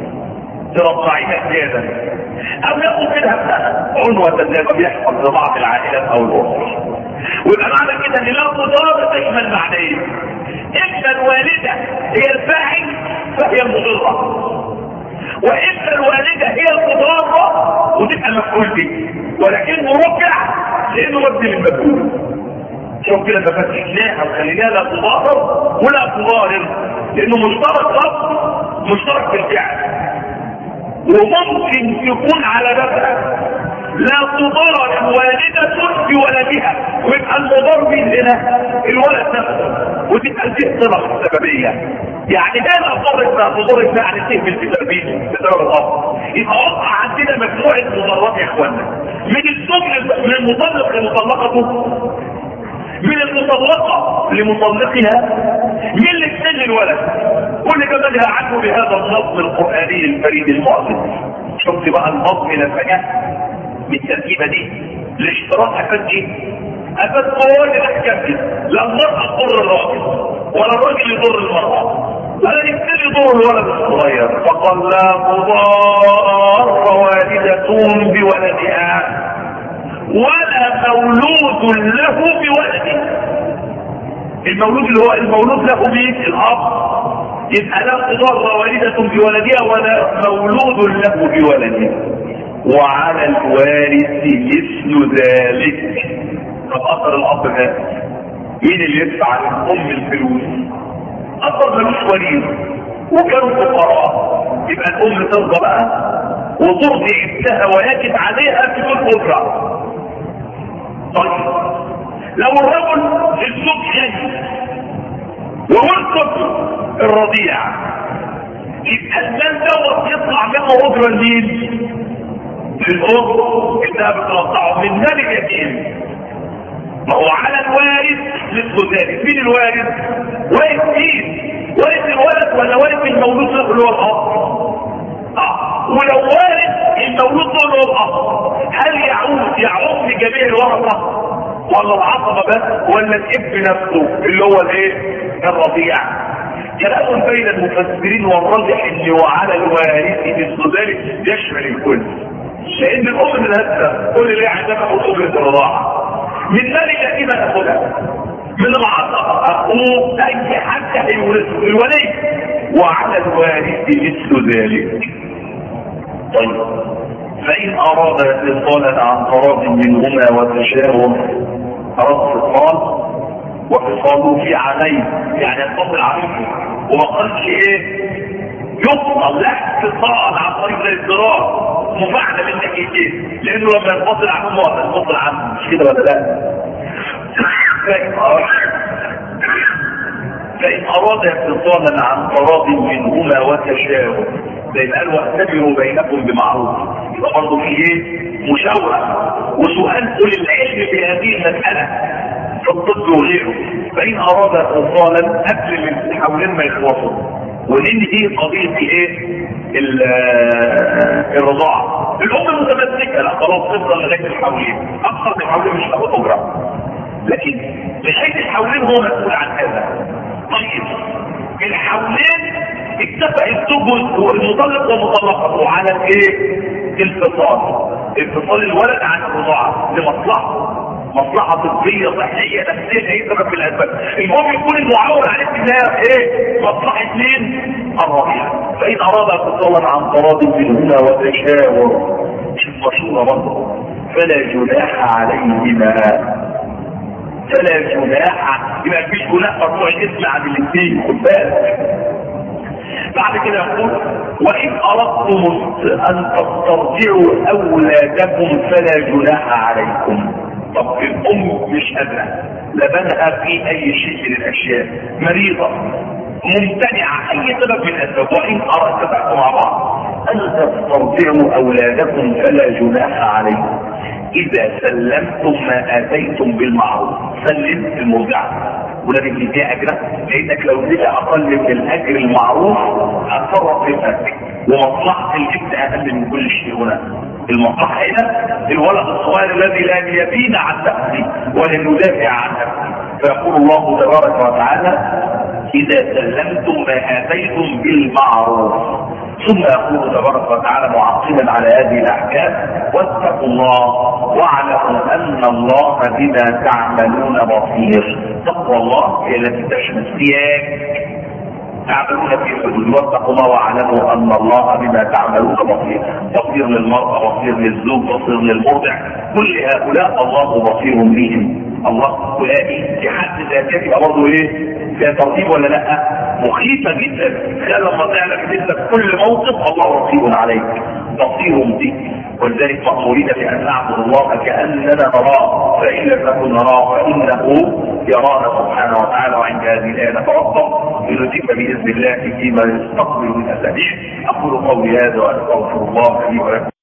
ترضعيها زياده. او ياخد منها ابنها عنوه زي ما بيحصل في بعض العائلات او الاسر. ويبقى معنى كده ان لا تضارر تشمل معنيين. اما الوالده هي الفاعل فهي المضره، واما الوالده هي المضاره وتبقى مفعول به، ولكنه رفع لانه مبني للمفعول. شوف كده فتحناها وخليناها لا تضارر ولا تضارر لانه مشترك لفظ مشترك في الفعل. وممكن يكون على بابها لا تضار والدة بولدها ويبقى المضار مين هنا؟ الولد نفسه. وتبقى الفيه صلة السببية. يعني ده لا ضرت لا تضرت يعني تهمل في تربيته بسبب الأرض. يبقى وقع عندنا مجموعة مضارات يا اخوانا. من الزوج من المطلق لمطلقته، من المطلقة لمطلقها، من اللي تسل الولد. كل ده منها عنه بهذا النظم القرآني الفريد المعظم. شفت بقى النظم نفجأ من التركيبة دي الاشتراك افاد ايه؟ افاد قوانين الاحكام دي. لا المرأة تضر الراجل ولا الراجل يضر المرأة ولا يبتدي يضر الولد الصغير. فقال لا تضار والدة بولدها ولا مولود له بولده. المولود اللي هو المولود له مين؟ الاب. يبقى لا تضار والدة بولدها ولا مولود له بولده. وعلى الوارث مثل ذلك. طب اثر الاب ده مين اللي يدفع للام الفلوس؟ اثر ملوش ولي وكانوا فقراء. يبقى الام ترضى بقى وترضي ابنها ويجب عليها في كل اجره. طيب لو الرجل الزوج غني ومرتب الرضيع يبقى المال دوت يطلع منه اجره لمين؟ للام انها بترضعه من مال اليتيم. ما هو على الوارث مثل ذلك. مين الوارث؟ وارث مين؟ وارث الولد ولا وارث المولود له اللي هو الاب؟ اه ولو وارث المولود له اللي هو الاب هل يعود يعود لجميع الورثه ولا العصبه بس ولا الاب نفسه اللي هو الايه؟ الرضيع؟ كلام بين المفسرين والراجح ان وعلى الوارث مثل ذلك يشمل الكل، لان الام من هذا كل اللي عندها تاخد اجره الرضاعه من مال اليتيم تاخدها من العصبه اخوه اي حد هيورثه الولي، وعلى الوارث مثل ذلك. طيب فان اراد اتصالا عن تراض منهما وتشاور، اراد اتصال وفصاله في عامين يعني ينفصل عنه وما قالش ايه يفصل، لا اتصال عن طريق الاضطرار مفاعله من ناحيتين، لانه لما ينفصل عنه هو ينفصل عنه مش كده ولا لا؟ فإن أراد اتصالا عن تراض منهما وتشاور زي ما قال واعتبروا بينكم بمعروف، يبقى برضه في ايه؟ مشاورة وسؤال أولي العلم في هذه المسألة في الطب وغيره. فإن أراد اتصالا قبل الحولين ما يخلصوا، ولأن دي قضية ايه؟ الرضاعة. الأم متمسكة لا خلاص تفضل لغاية الحولين، أكثر من الحولين مش هتاخد أجرة، لكن لغاية الحولين هو مسؤول عن هذا. طيب الحولين اتفق الزوج والمطلق ومطلقته على الايه؟ الفصال، انفصال الولد عن الرضاعة لمصلحة مصلحة طبية صحية نفسية هي سبب من الاسباب. المهم يكون المعول عليه انها ايه؟ مصلحة مين؟ الرضيع. فإن أراد اتصالا عن تراض منهما وتشاور المشورة برضه فلا جناح عليهما، فلا جناح يبقى مفيش جناح مرفوع الاسم عن الاثنين، خد بالك. بعد كده يقول وإن أردتم أن تسترجعوا أولادكم فلا جناح عليكم. طب الأم مش قادرة لبنها في أي شيء من الأشياء، مريضة ممتنعة أي سبب من الأسباب، وإن أردتم مع بعض أن تسترجعوا أولادكم فلا جناح عليكم إذا سلمتم ما آتيتم بالمعروف. سلم المرجعة ولكن دي فيها أجرة، لأنك لو دي أقل من الأجر المعروف هتصرف لنفسك، ومصلحة الجبن أقل من كل شيء. هنا المصلحة هنا الولد الصغير الذي لا يبين عن نفسه ولا يدافع عن نفسه. فيقول الله تبارك وتعالى إذا سلمتم ما آتيتم بالمعروف. ثم يقول تبارك وتعالى معقبا على هذه الأحكام واتقوا الله واعلموا أن الله بما تعملون بصير. تقوى الله هي التي تشمل سياق تعملون في حدود، واتقوا الله واعلموا أن الله بما تعملون بصير. بصير للمرأة، بصير للزوج، بصير للمرضع، كل هؤلاء الله بصير بهم. الله أولئك في حد ذاته يبقى برضه ايه؟ فيها ترتيب ولا لا؟ مخيفة جدا. تخيل لما تعلم ان انت في كل موقف الله رقيب عليك بصير بك. ولذلك مأمورين بأن نعبد الله كأننا نراه، فإن لم نكن نراه فإنه يرانا سبحانه وتعالى. وعند هذه الآية نتوقف لنتم بإذن الله فيما يستقبل من الأسابيع. أقول قولي هذا وأستغفر الله لي ولكم.